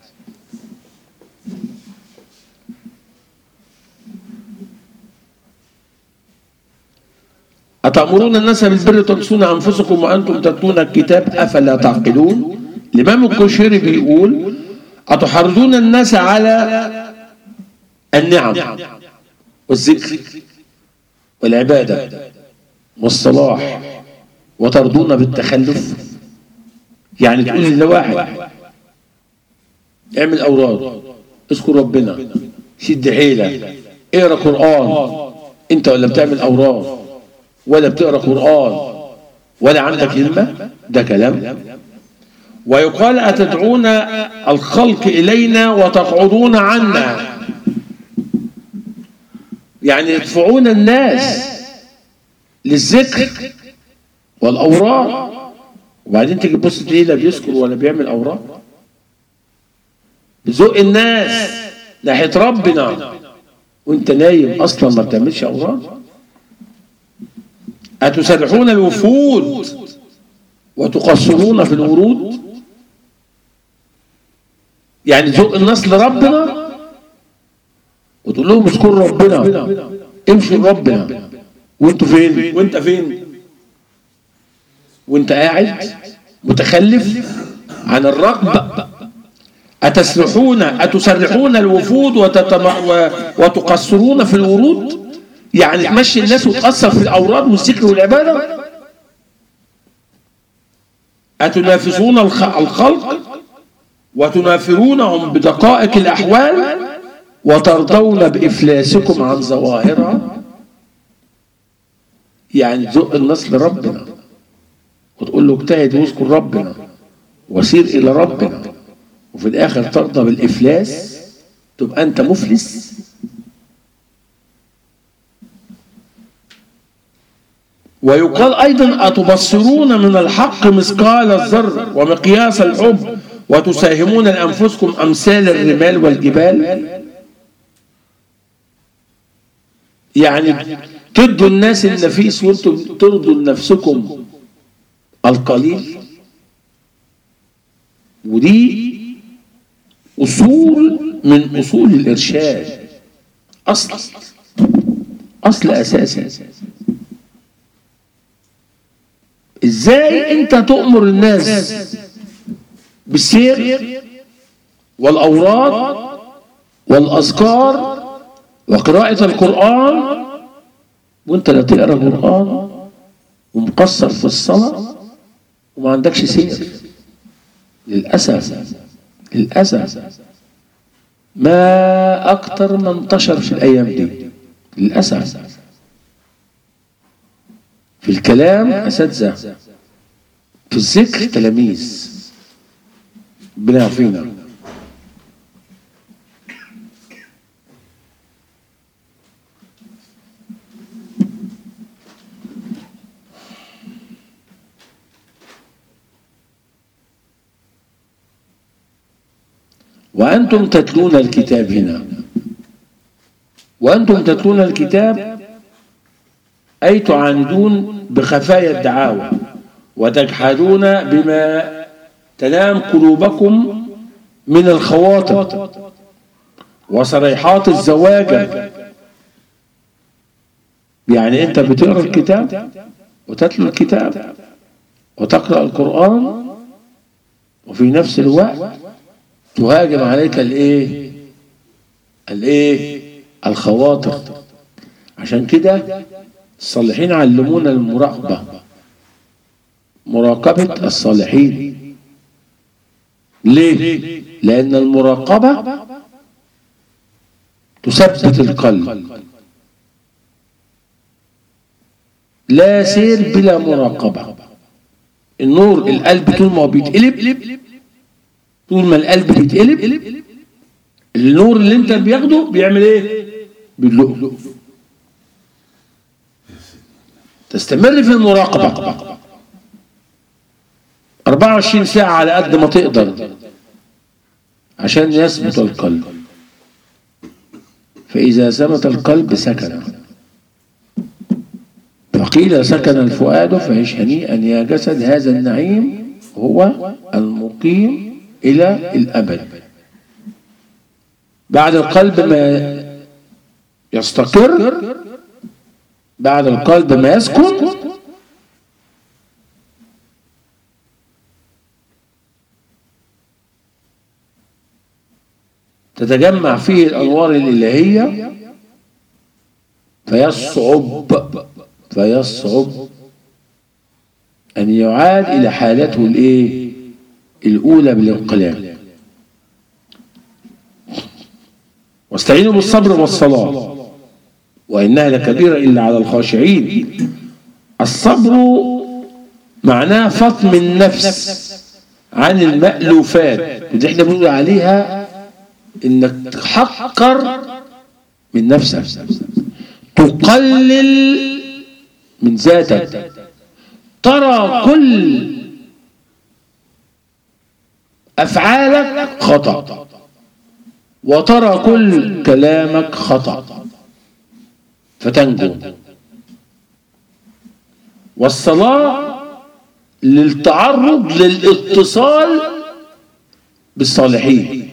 أتأمرون الناس بالبر وتنسون أنفسكم وأنتم تتلون الكتاب أفلا تعقلون. الإمام الكشيري بيقول أتحرضون الناس على النعم والذكر والعبادة والصلاح وترضون بالتخلف؟ يعني تقول لواحد اعمل أوراد، اذكر ربنا، شد حيلك، اقرأ قرآن، انت ولا بتعمل أوراد ولا بتقرأ قرآن ولا عندك همة؟ ده كلام. ويقال أتدعون الخلق إلينا وتقعدون عنا، يعني يدفعون الناس للذكر والأوراد، وبعدين تيجي تبص تلاقيه لا بيذكر ولا بيعمل أوراد، بيزق الناس ناحية ربنا وانت نايم أصلا ما بتعملش أوراد. أتسرحون الوفود وتقصرون في الورود، يعني تزق الناس لربنا وتقول لهم اذكروا ربنا، امشوا لربنا، وانتوا فين؟ وانت فين؟ وانت قاعد متخلف عن الرغبة. أتسرحون الوفود وتقصرون في الورود، يعني تمشي الناس وتقصر في الأوراد والذكر والعبادة. أتنافسون الخلق وتنافرونهم بدقائق الأحوال وترضون بإفلاسكم عن ظواهرها، يعني تزق الناس لربنا وتقول له اجتهد واذكر ربنا وسير إلى ربنا، وفي الآخر ترضى بالإفلاس، تبقى أنت مفلس. ويقال أيضا أتبصرون من الحق مثقال الذرة ومقياس الحب وتساهمون لأنفسكم أمثال الرمال والجبال، يعني تدوا الناس النفيس وانتم ترضوا لنفسكم القليل. ودي أصول من أصول الإرشاد، أصل أساسي. إزاي أنت تؤمر الناس بالسير والأوراد والأذكار وقراءة القرآن وأنت لا تقرأ قرآن ومقصر في الصلاة وما عندكش سير؟ للأسف ما أكتر ما انتشر في الأيام دي للأسف. في الكلام أساتذة، في الذكر تلاميذ، ربنا يعافينا. وأنتم تتلون الكتاب هنا، وأنتم تتلون الكتاب أي تعاندون بخفايا الدعاوى وتجحدون بما تنام قلوبكم من الخواطر وصريحات الزواجر. يعني أنت بتقرأ الكتاب وتتلو الكتاب وتقرأ القرآن وفي نفس الوقت تهاجم عليك الخواطر. عشان كده الصالحين علمونا المراقبة، مراقبة الصالحين. ليه؟ لأن المراقبة تثبت القلب. لا سير بلا مراقبة. النور القلب طول ما هو بيتقلب، طول ما القلب بيتقلب النور اللي انت بياخده بيعمل ايه؟ بيدلقه. تستمر في المراقبة 24 ساعة على قد ما تقدر عشان يثبت القلب. فإذا ثبت القلب سكن. فقيل سكن الفؤاد فعش هنيئا يا جسد، هذا النعيم هو المقيم إلى الأبد. بعد القلب ما يستقر، بعد القلب ما يسكن، تتجمع فيه الأنوار الإلهية فيصعب أن يعاد إلى حالته الأولى بالانقلاب. واستعينوا بالصبر والصلاة وإنها لكبيرة إلا على الخاشعين. الصبر معناه فطم النفس عن المألوفات، ودي احنا بنقول عليها إنك تحقر من نفسك، تقلل من ذاتك، ترى كل أفعالك خطأ وترى كل كلامك خطأ فتنجو. والصلاة للتعرض للاتصال بالصالحين.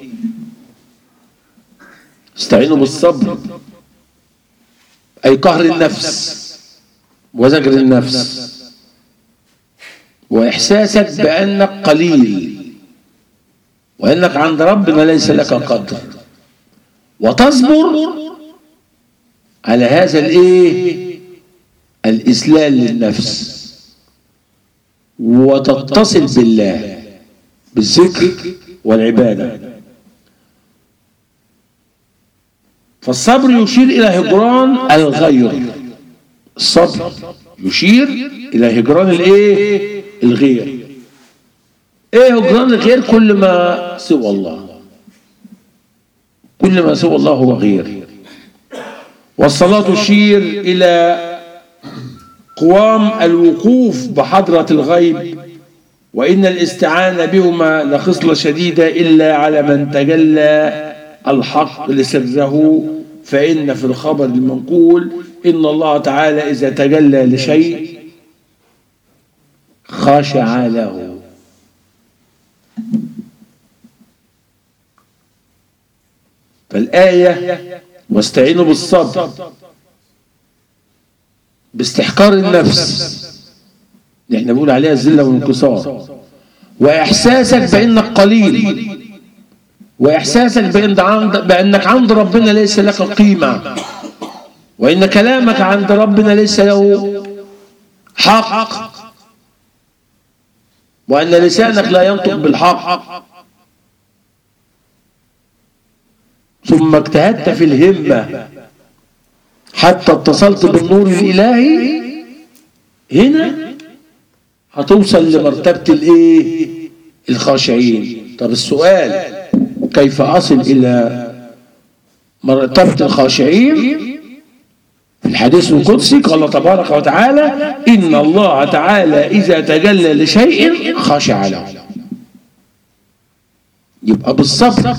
استعينوا بالصبر أي قهر النفس وزجر النفس وإحساسك بأنك قليل وأنك عند ربنا ليس لك قدر، وتصبر على هذا الإذلال للنفس، وتتصل بالله بالذكر والعبادة. فالصبر يشير إلى هجران الغير. الصبر يشير إلى هجران الغير. هجران الغير؟ كل ما سوى الله، كل ما سوى الله هو غير. والصلاة تشير إلى قوام الوقوف بحضرة الغيب، وإن الاستعانة بهما لخصلة شديدة إلا على من تجلى الحق لسره. فإن في الخبر المنقول إن الله تعالى إذا تجلى لشيء خشع له. فالآية واستعينوا بالصبر باستحقار النفس اللي احنا بنقول عليها الذلة والانكسار، وإحساسك بأنك قليل، وإحساسك بأنك عند ربنا ليس لك قيمة، وإن كلامك عند ربنا ليس له حق، وأن لسانك لا ينطق بالحق. ثم اجتهدت في الهمة حتى اتصلت بالنور الإلهي، هنا هتوصل لمرتبة الخاشعين. طب السؤال كيف أصل إلى مرتبة الخاشعين؟ في الحديث القدسي قال تبارك وتعالى إن الله تعالى إذا تجلى لشيء خشع له. يبقى بالصبر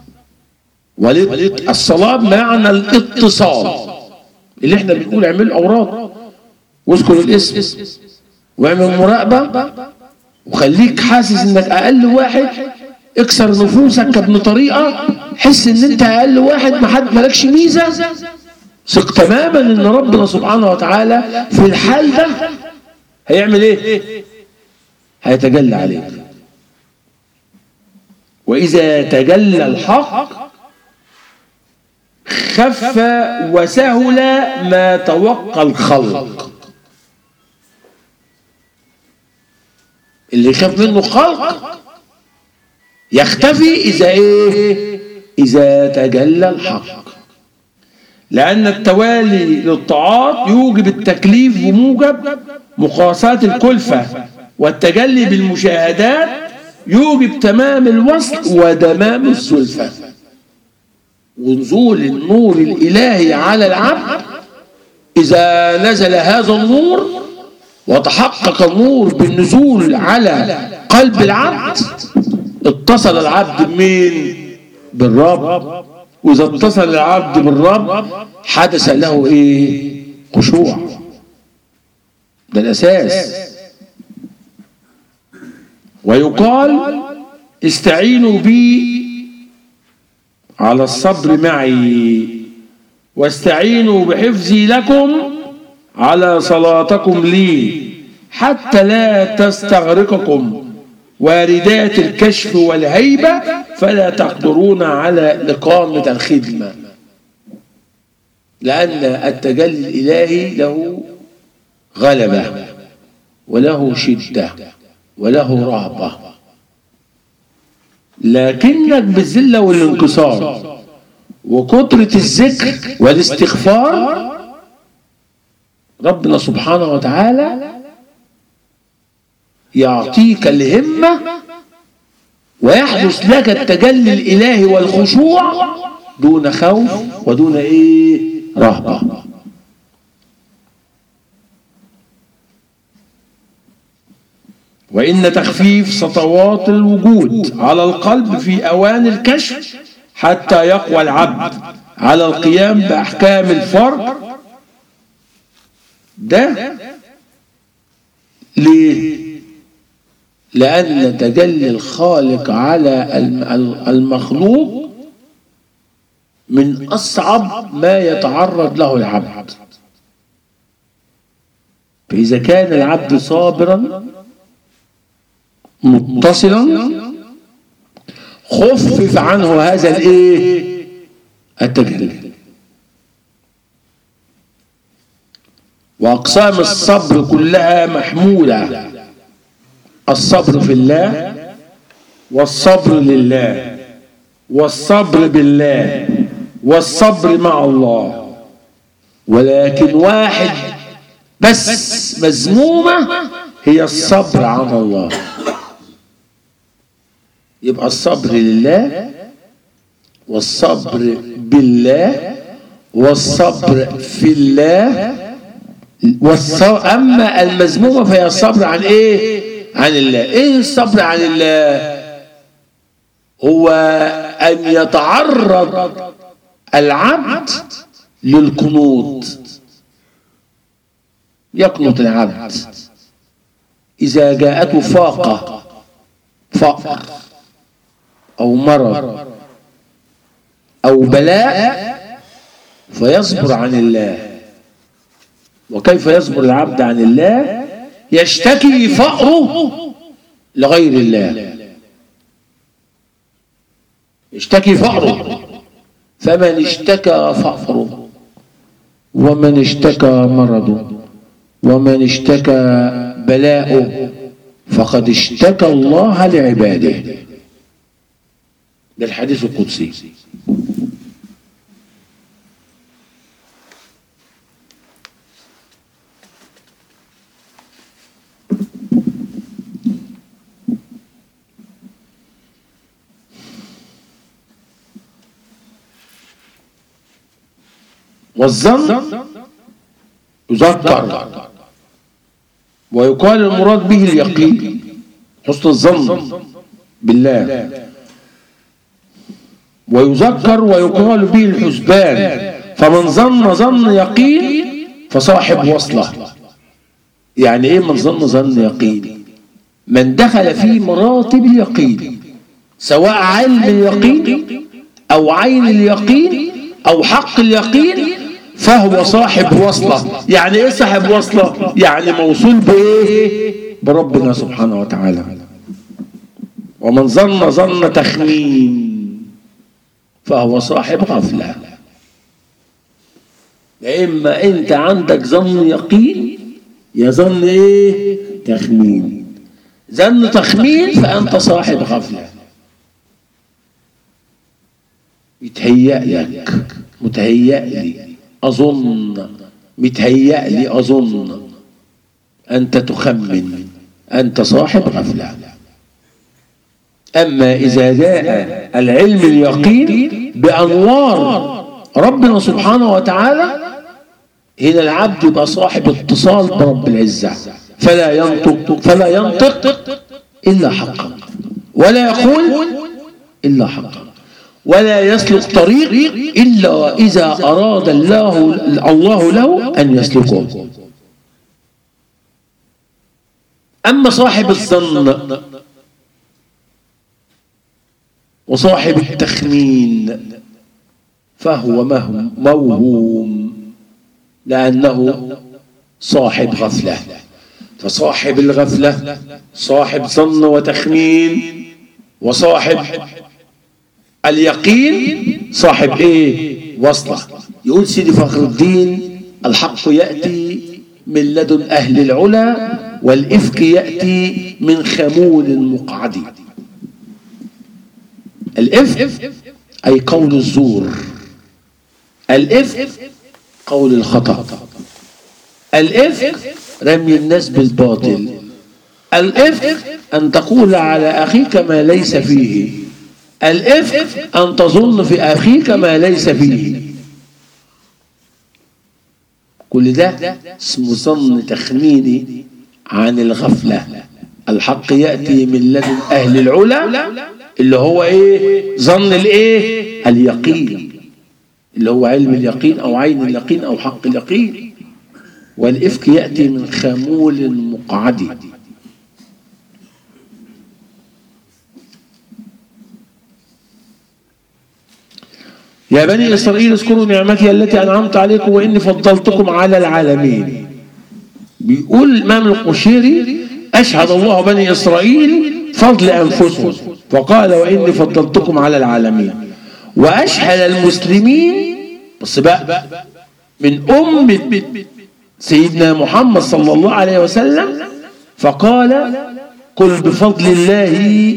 والصلاة معنى الاتصال اللي احنا بنقول اعمل أوراد واذكر الاسم واعمل مراقبة وخليك حاسس انك اقل واحد، اكسر نفوسك كابن طريقة، حس ان انت اقل واحد مالكش ميزة، ثق تماما ان ربنا سبحانه وتعالى في الحال ده هيعمل هيتجلى عليك. واذا تجلى الحق خف وسهل ما توقى الخلق. اللي يخاف منه خلق يختفي إذا إيه؟ إذا تجلى الحق. لأن التوالي للطاعات يوجب التكليف بموجب مقاساة الكلفة، والتجلي بالمشاهدات يوجب تمام الوصل ودمام الزلفة. ونزول النور الإلهي على العبد، إذا نزل هذا النور وتحقق النور بالنزول على قلب العبد، اتصل العبد بمين؟ بالرب. وإذا اتصل العبد بالرب حدث له إيه؟ خشوع. ده الأساس. ويقال استعينوا بي على الصبر معي، واستعينوا بحفظي لكم على صلاتكم لي، حتى لا تستغرقكم واردات الكشف والهيبة فلا تقدرون على إقامة الخدمة. لأن التجلي الإلهي له غلبة وله شدة وله رهبة، لكنك بالذلة والانكسار وكثرة الذكر والاستغفار ربنا سبحانه وتعالى يعطيك الهمة ويحدث لك التجلي الإلهي والخشوع دون خوف ودون إيه؟ رهبة. وإن تخفيف سطوات الوجود على القلب في أوان الكشف حتى يقوى العبد على القيام بأحكام الفرد. ده ليه؟ لأن تجلي الخالق على المخلوق من أصعب ما يتعرض له العبد. فإذا كان العبد صابرا متصلا خفف عنه هذا الايه؟ التجلي. واقسام الصبر كلها محموله: الصبر في الله، والصبر لله، والصبر بالله، والصبر مع الله. ولكن واحد بس مذمومه هي الصبر عن الله. يبقى الصبر لله، والصبر بالله، والصبر في الله، أما المذمومة فهي الصبر عن إيه؟ عن الله. إيه الصبر عن الله؟ هو أن يتعرض العبد للقنوط. يقنط العبد إذا جاءته فاقة، فقر أو مرض أو بلاء، فيصبر عن الله. وكيف يصبر العبد عن الله؟ يشتكي فقره لغير الله، يشتكي فقره. فمن اشتكى فقره، ومن اشتكى مرضه، ومن اشتكى بلاؤه، فقد اشتكى الله لعباده. ده الحديث القدسي. والظن يذكر ويقال المراد به اليقين، حسن الظن بالله، ويذكر ويقال به الحسبان. فمن ظن يقين فصاحب وصله. يعني ايه من ظن يقين؟ من دخل في مراتب اليقين، سواء علم اليقين او عين اليقين او حق اليقين، فهو صاحب وصله. يعني ايه صاحب وصله؟ يعني موصول بايه؟ بربنا سبحانه وتعالى. ومن ظن تخمين فهو صاحب غفله. يا اما انت عندك ظن يقين، يا ظن ايه؟ تخمين. ظن تخمين فانت صاحب غفله. يتهيأ لك، متهيأ لي، أظن، متهيأ لي، أظن، أنت تخمن، أنت صاحب غفلة. أما إذا جاء العلم اليقين بأنوار ربنا سبحانه وتعالى، هنا العبد يبقى صاحب اتصال برب العزة، فلا ينطق إلا حقا، ولا يقول إلا حقا، ولا يسلك طريق إلا إذا أراد الله له أن يسلكه. أما صاحب الظن وصاحب التخمين فهو موهوم، لأنه صاحب غفلة. فصاحب الغفلة صاحب ظن وتخمين، وصاحب اليقين صاحب ايه؟ وصلة. يقول سيدي فخر الدين: الحق يأتي من لدن أهل العلا، والإفك يأتي من خمول مقعد. الإفك أي قول الزور، الإفك قول الخطأ، الإفك رمي الناس بالباطل، الإفك أن تقول على أخيك ما ليس فيه، الإفك أن تظن في أخيك ما ليس فيه. كل ده اسمه ظن تخميني عن الغفلة. الحق يأتي من لدن أهل العلا، اللي هو ايه؟ ظن الايه؟ اليقين، اللي هو علم اليقين او عين اليقين او حق اليقين. والإفك يأتي من خمول مقعد. يا بني إسرائيل اذكروا نعمتي التي أنعمت عليكم وإني فضلتكم على العالمين. بيقول الإمام القشيري: أشهد الله بني إسرائيل فضل أنفسهم، فقال: وإني فضلتكم على العالمين. وأشهد المسلمين، بص بقى، من أمة سيدنا محمد صلى الله عليه وسلم، فقال: قل بفضل الله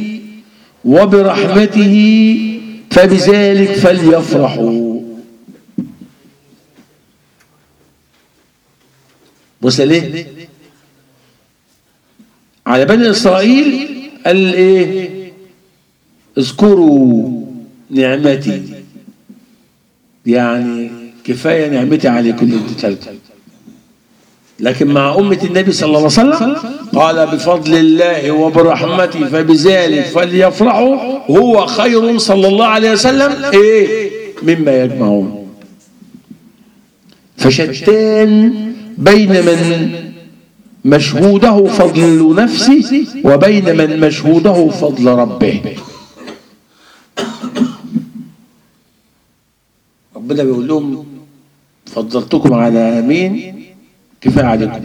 وبرحمته فبذلك فليفرحوا. بص ليه؟ على بني إسرائيل قال ايه؟ اذكروا نعمتي، يعني كفاية نعمتي عليكم اللي اديتها لكم. لكن مع أمة النبي صلى الله عليه وسلم قال: بفضل الله وبرحمته فبذلك فليفرحوا هو خير صلى الله عليه وسلم ايه مما يجمعون. فشتان بين من مشهوده فضل نفسه وبين من مشهوده فضل ربه. ربنا بيقول لهم: فضلتكم على مين؟ كفاية عليكم.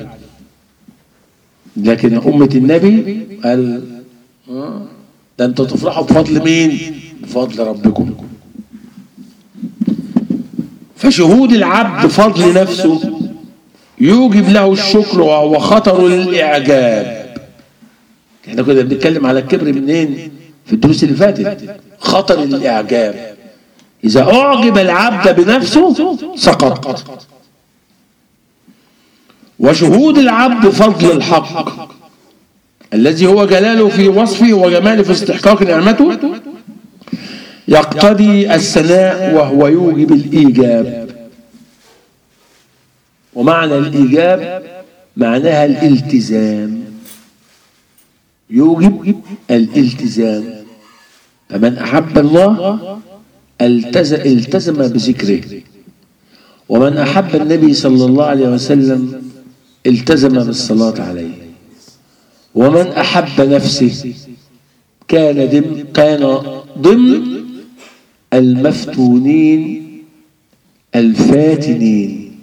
لكن أمة النبي قال: ده انتوا تفرحوا بفضل مين؟ بفضل ربكم. فشهود العبد فضل نفسه يوجب له الشكر وهو خطر الإعجاب. احنا كنا بنتكلم على الكبر منين في الدروس اللي فاتت؟ خطر الإعجاب. إذا أعجب العبد بنفسه سقط. وشهود العبد فضل الحق الذي هو جلاله في وصفه وجماله في استحقاق نعمته يقتضي الثناء وهو يوجب الإيجاب. ومعنى الإيجاب معناها الالتزام، يوجب الالتزام. فمن أحب الله التزم بذكره، ومن أحب النبي صلى الله عليه وسلم التزم بالصلاة عليه، ومن أحب نفسه كان ضمن المفتونين الفاتنين.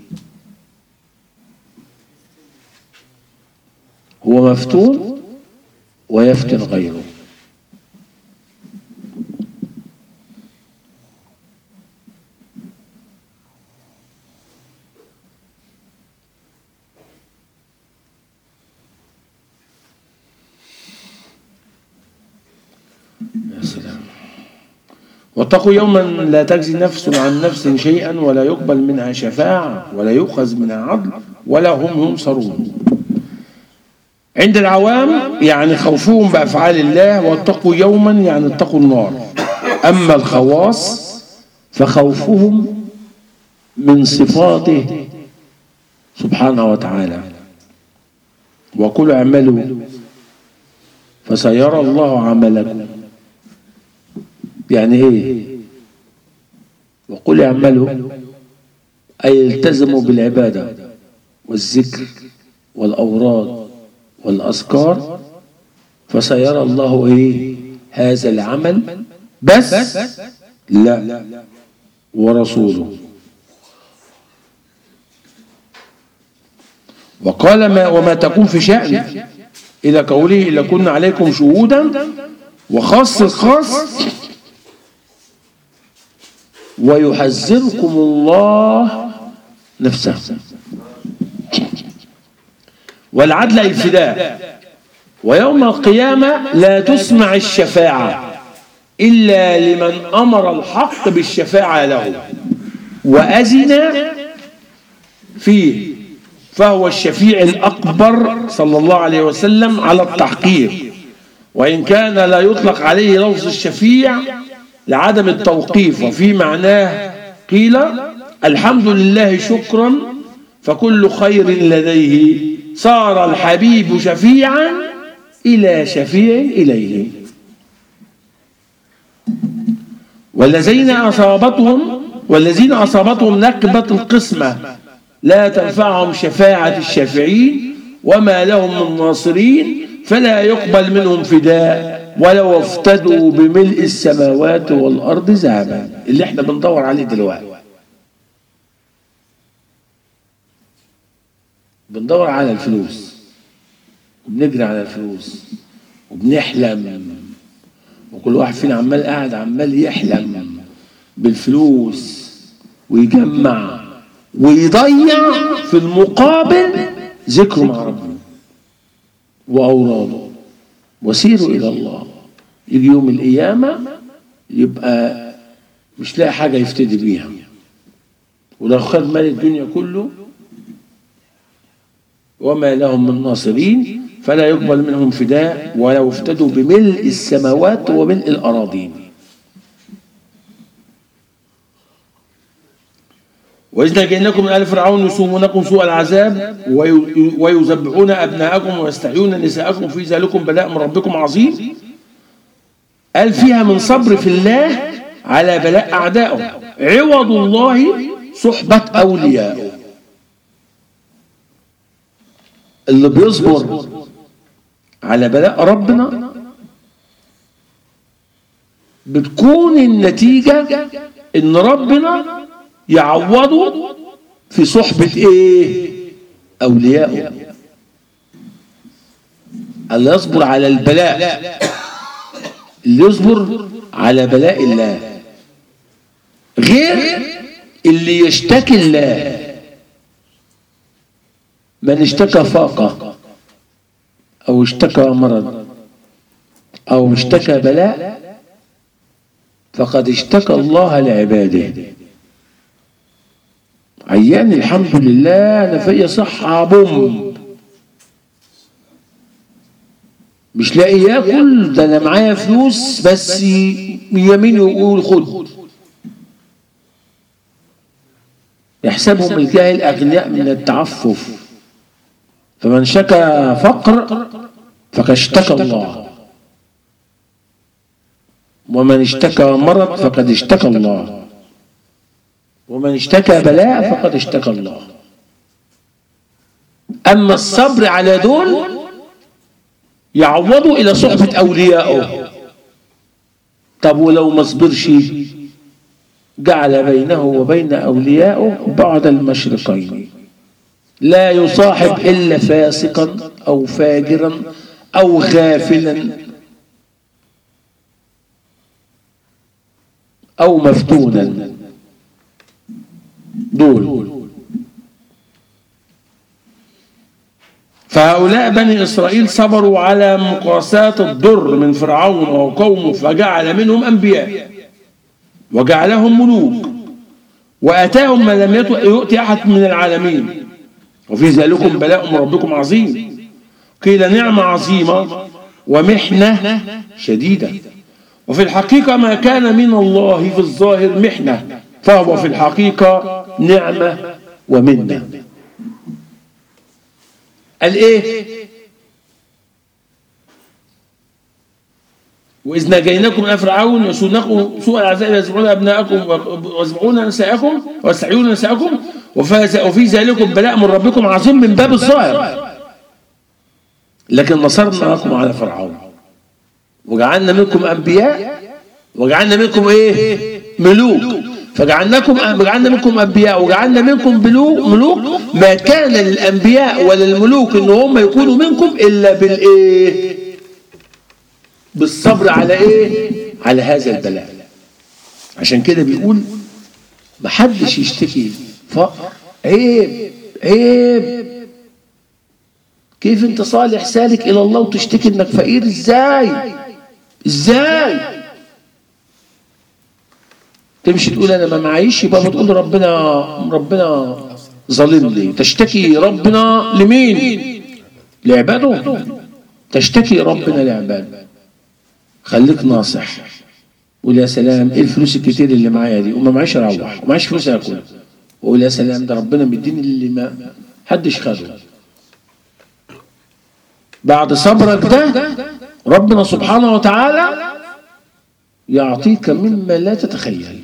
هو مفتون ويفتن غيره. يا سلام. واتقوا يوما لا تجزي نفس عن نفس شيئا ولا يقبل منها شفاعة ولا يؤخذ منها عدل ولا هم ينصرون. عند العوام يعني خوفهم بأفعال الله، واتقوا يوما يعني اتقوا النار. أما الخواص فخوفهم من صفاته سبحانه وتعالى. وقل اعملوا فسيرى الله عملكم. يعني ايه؟ وقل اعملوا أي التزموا بالعبادة والذكر والأوراد والأذكار، فسيرى الله ايه؟ هذا العمل بس لا ورسوله. وقال وما تكون في شأن إلى قوله إلا كنا عليكم شهودا، وخاص الخاص ويحذركم الله نفسه. والعدل الفداء. ويوم القيامة لا تسمع الشفاعة إلا لمن أمر الحق بالشفاعة له وأذن فيه، فهو الشفيع الأكبر صلى الله عليه وسلم على التحقيق، وإن كان لا يطلق عليه لفظ الشفيع لعدم التوقيف. وفي معناه قيل الحمد لله شكرا فكل خير لديه، صار الحبيب شفيعا إلى شفيع إليه. والذين أصابتهم نكبة القسمة لا تنفعهم شفاعة الشافعين وما لهم من ناصرين، فلا يقبل منهم فداء ولو افتدوا بملء السماوات والأرض ذهبا. اللي احنا بندور عليه دلوقتي، بندور على الفلوس وبنجري على الفلوس وبنحلم، وكل واحد فينا عمال يحلم بالفلوس ويجمع ويضيع في المقابل ذكره مع ربنا وأوراده. وسيروا إلى الله. يجي يوم القيامة يبقى مش لاقي حاجة يفتدي بيها، ولو خد مال الدنيا كله وما لهم من ناصرين فلا يقبل منهم فداء ولو افتدوا بملء السماوات وملء الأراضين. وإذ نجيناكم من آل فرعون يسومونكم سوء العذاب ويذبحون أبناءكم ويستحيون نساءكم في ذلكم بلاء من ربكم عظيم. قال فيها من صبر في الله على بلاء أعدائه، عوض الله صحبة أوليائه. اللي بيصبر على بلاء ربنا بتكون النتيجة إن ربنا يعوضه في صحبة ايه؟ أوليائه. اللي يصبر على البلاء، اللي يصبر على بلاء الله، غير اللي يشتكي الله. من اشتكى فاقة أو اشتكى مرض أو اشتكى بلاء فقد اشتكى الله لعباده. عيان الحمد لله أنا فيا صحة بوم، مش لاقي ياكل، ده أنا معايا فلوس بس يمينه يقول خد. يحسبهم الجاهل أغنياء من التعفف، فمن شكى فقر فقد اشتكى الله، ومن اشتكى مرض فقد اشتكى الله، ومن اشتكى بلاء فقد اشتكى الله. أما الصبر على دول يعوضوا إلى صحبة أوليائه. طب ولو ما صبرش جعل بينه وبين أوليائه بعد المشرقين، لا يصاحب إلا فاسقا أو فاجرا أو غافلا أو مفتونا. دول فهؤلاء بني إسرائيل صبروا على مقاساة الضر من فرعون وقومه فجعل منهم أنبياء وجعلهم ملوك وآتاهم ما لم يؤت أحد من العالمين وفي ذلكم بلاء من ربكم عظيم. قيل نعمة عظيمة ومحنة شديدة. وفي الحقيقة ما كان من الله في الظاهر محنة، فهو في الحقيقة نعمة ومنة. قال إيه؟ وإذ نجيناكم من فرعون يسومونكم سوء العذاب يذبحون أبناءكم ويذبحون نساءكم ويستحيون نساءكم وفي ذلكم بلاء من ربكم عظيم من باب الظاهر. لكن نصرناكم على فرعون وجعلنا منكم أنبياء وجعلنا منكم إيه؟ ملوك. جعلنا منكم أنبياء وجعلنا منكم ملوك. ما كان للأنبياء ولا الملوك إن هم يكونوا منكم إلا بالإيه؟ بالصبر على إيه؟ على هذا البلاء. عشان كده بيقول محدش يشتكي فقر. عيب عيب. كيف انت صالح سالك الى الله وتشتكي انك فقير؟ ازاي تمشي تقول انا ما معيش، يبقى تقول ربنا ظالمني. تشتكي ربنا لمين؟ لعباده. تشتكي ربنا لعباده. خليك ناصح. قول يا سلام ايه الفلوس الكتير اللي معايا دي وما معيش اروح ومعيش فلوس اكل، وقول يا سلام ده ربنا مديني اللي ما حدش خده. بعد صبرك ده ربنا سبحانه وتعالى يعطيك مما لا تتخيل.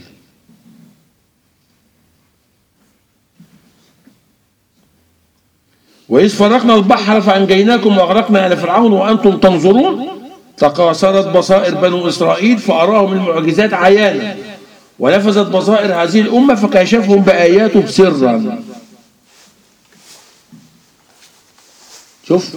وإذ فرقنا البحر فأنجيناكم وأغرقنا آل فرعون وأنتم تنظرون تقاصرت بصائر بنو إسرائيل فأراهم المعجزات عيانا ونفذت بصائر هذه الأمة فكشفهم بآياته سرا. شوف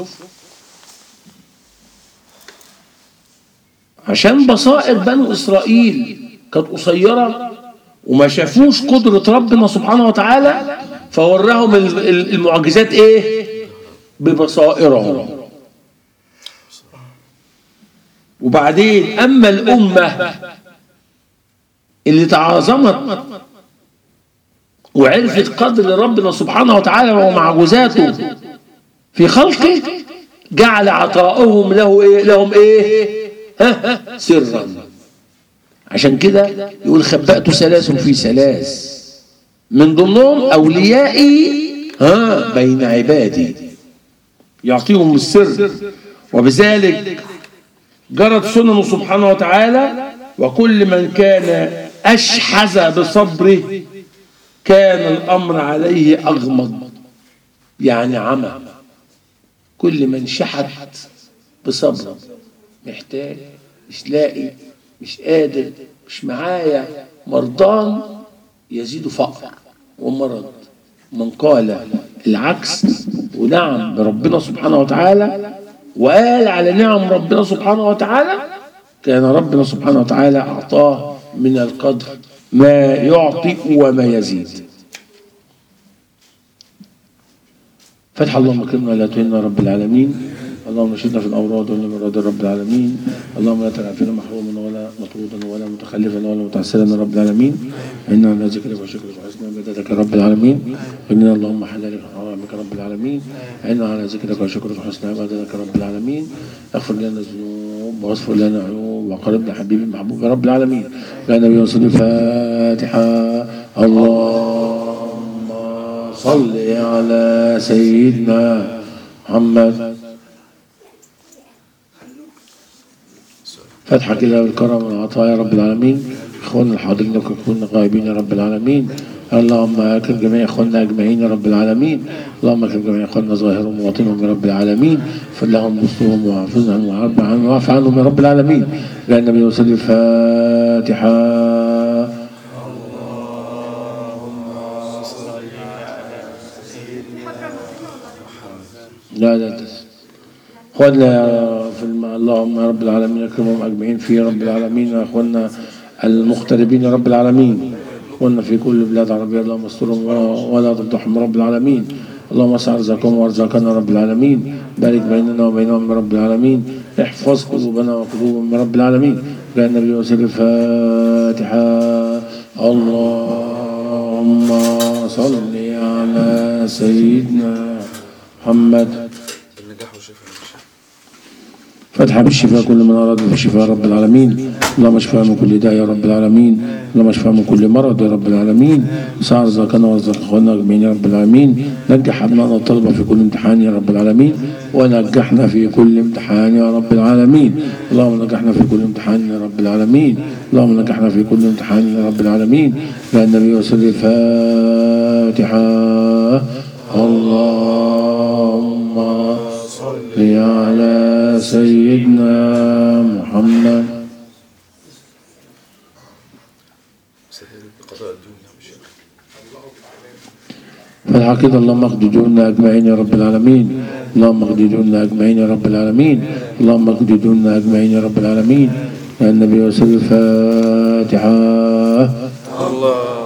عشان بصائر بنو إسرائيل كانت قصيرة وما شافوش قدرة ربنا سبحانه وتعالى فوراهم المعجزات ايه؟ ببصائرهم. وبعدين اما الامة اللي تعاظمت وعرفت قدر ربنا سبحانه وتعالى ومعجزاته في خلقه جعل عطاؤهم لهم ايه؟ سرا. عشان كده يقول خبأت ثلاث في ثلاث من ضمنهم أوليائي بين عبادي يعطيهم السر. وبذلك جرت سننه سبحانه وتعالى. وكل من كان أشحذ بصبره كان الأمر عليه أغمض، يعني عمى. كل من شحت بصبره، محتاج، مش لاقي، مش قادر، مش معايا، مرضان، يزيد فقر ومرض. من قال العكس ونعم بربنا سبحانه وتعالى وقال على نعم ربنا سبحانه وتعالى كان ربنا سبحانه وتعالى أعطاه من القدر ما يعطي وما يزيد. فتح اللهم اكرمنا ولا تهنا رب العالمين. اللهم ارشدنا في الاوراد والمراد رب العالمين. اللهم لا تجعل فينا محروما ولا مطرودا ولا متخلفا ولا متعسرا رب العالمين. انا على ذكرك وشكرك وحسن عبادتك رب العالمين. اننا اللهم حلالك وحرامك رب العالمين. انا على ذكرك وشكرك وحسن عبادتك رب العالمين. اغفر لنا الذنوب واغفر لنا العيوب وقربنا حبيبي المحبوب رب العالمين. يا نبي وصل الفاتحه. اللهم صل على سيدنا محمد. فتحة كده بالكرم والعطاء يا رب العالمين. اخواننا الحاضرين واخواننا الغائبين يا رب العالمين. اللهم اكرم جميع اخواننا اجمعين يا رب العالمين. اللهم اكرم جميع اخواننا ظاهرهم وباطنهم يا رب العالمين. اغفر لهم وصلهم واحفظ عنهم وعرض عنهم واعف عنهم يا رب العالمين. يا النبي وصل الفاتحة. لا اخواننا في اللهم يا رب العالمين اكرمهم اجمعين في رب العالمين. اخواننا المغتربين يا رب العالمين. اخواننا في كل بلاد عربيه اللهم استرهم ولا تفضحهم رب العالمين. اللهم اسع ارزاقهم وارزاقنا رب العالمين. بارك بيننا وبينهم يا رب العالمين. احفظ قلوبنا وقلوبهم يا رب العالمين. يا النبي وسلم الفاتحة. اللهم صل على سيدنا محمد. فتحة بالشفاء كل من أراد بالشفاء رب العالمين. اللهم اشفى من كل داء يا رب العالمين. اللهم اشفى من كل مرض يا رب العالمين. سع رزقنا وارزق اخواننا اجمعين يا رب العالمين. نجح ابنائنا الطلبة في كل امتحان يا رب العالمين، ونجحنا في كل امتحان يا رب العالمين. اللهم نجحنا في كل امتحان يا رب العالمين. اللهم نجحنا في كل امتحان يا رب العالمين. يا النبي وسلم الفاتحة. اللهم صل على سيدنا محمد. فالعقيدة اللهم اقض ديوننا أجمعين يا رب العالمين. اللهم اقض ديوننا أجمعين يا رب العالمين. اللهم اقض ديوننا أجمعين يا رب العالمين. يا النبي وسلم الفاتحة. الله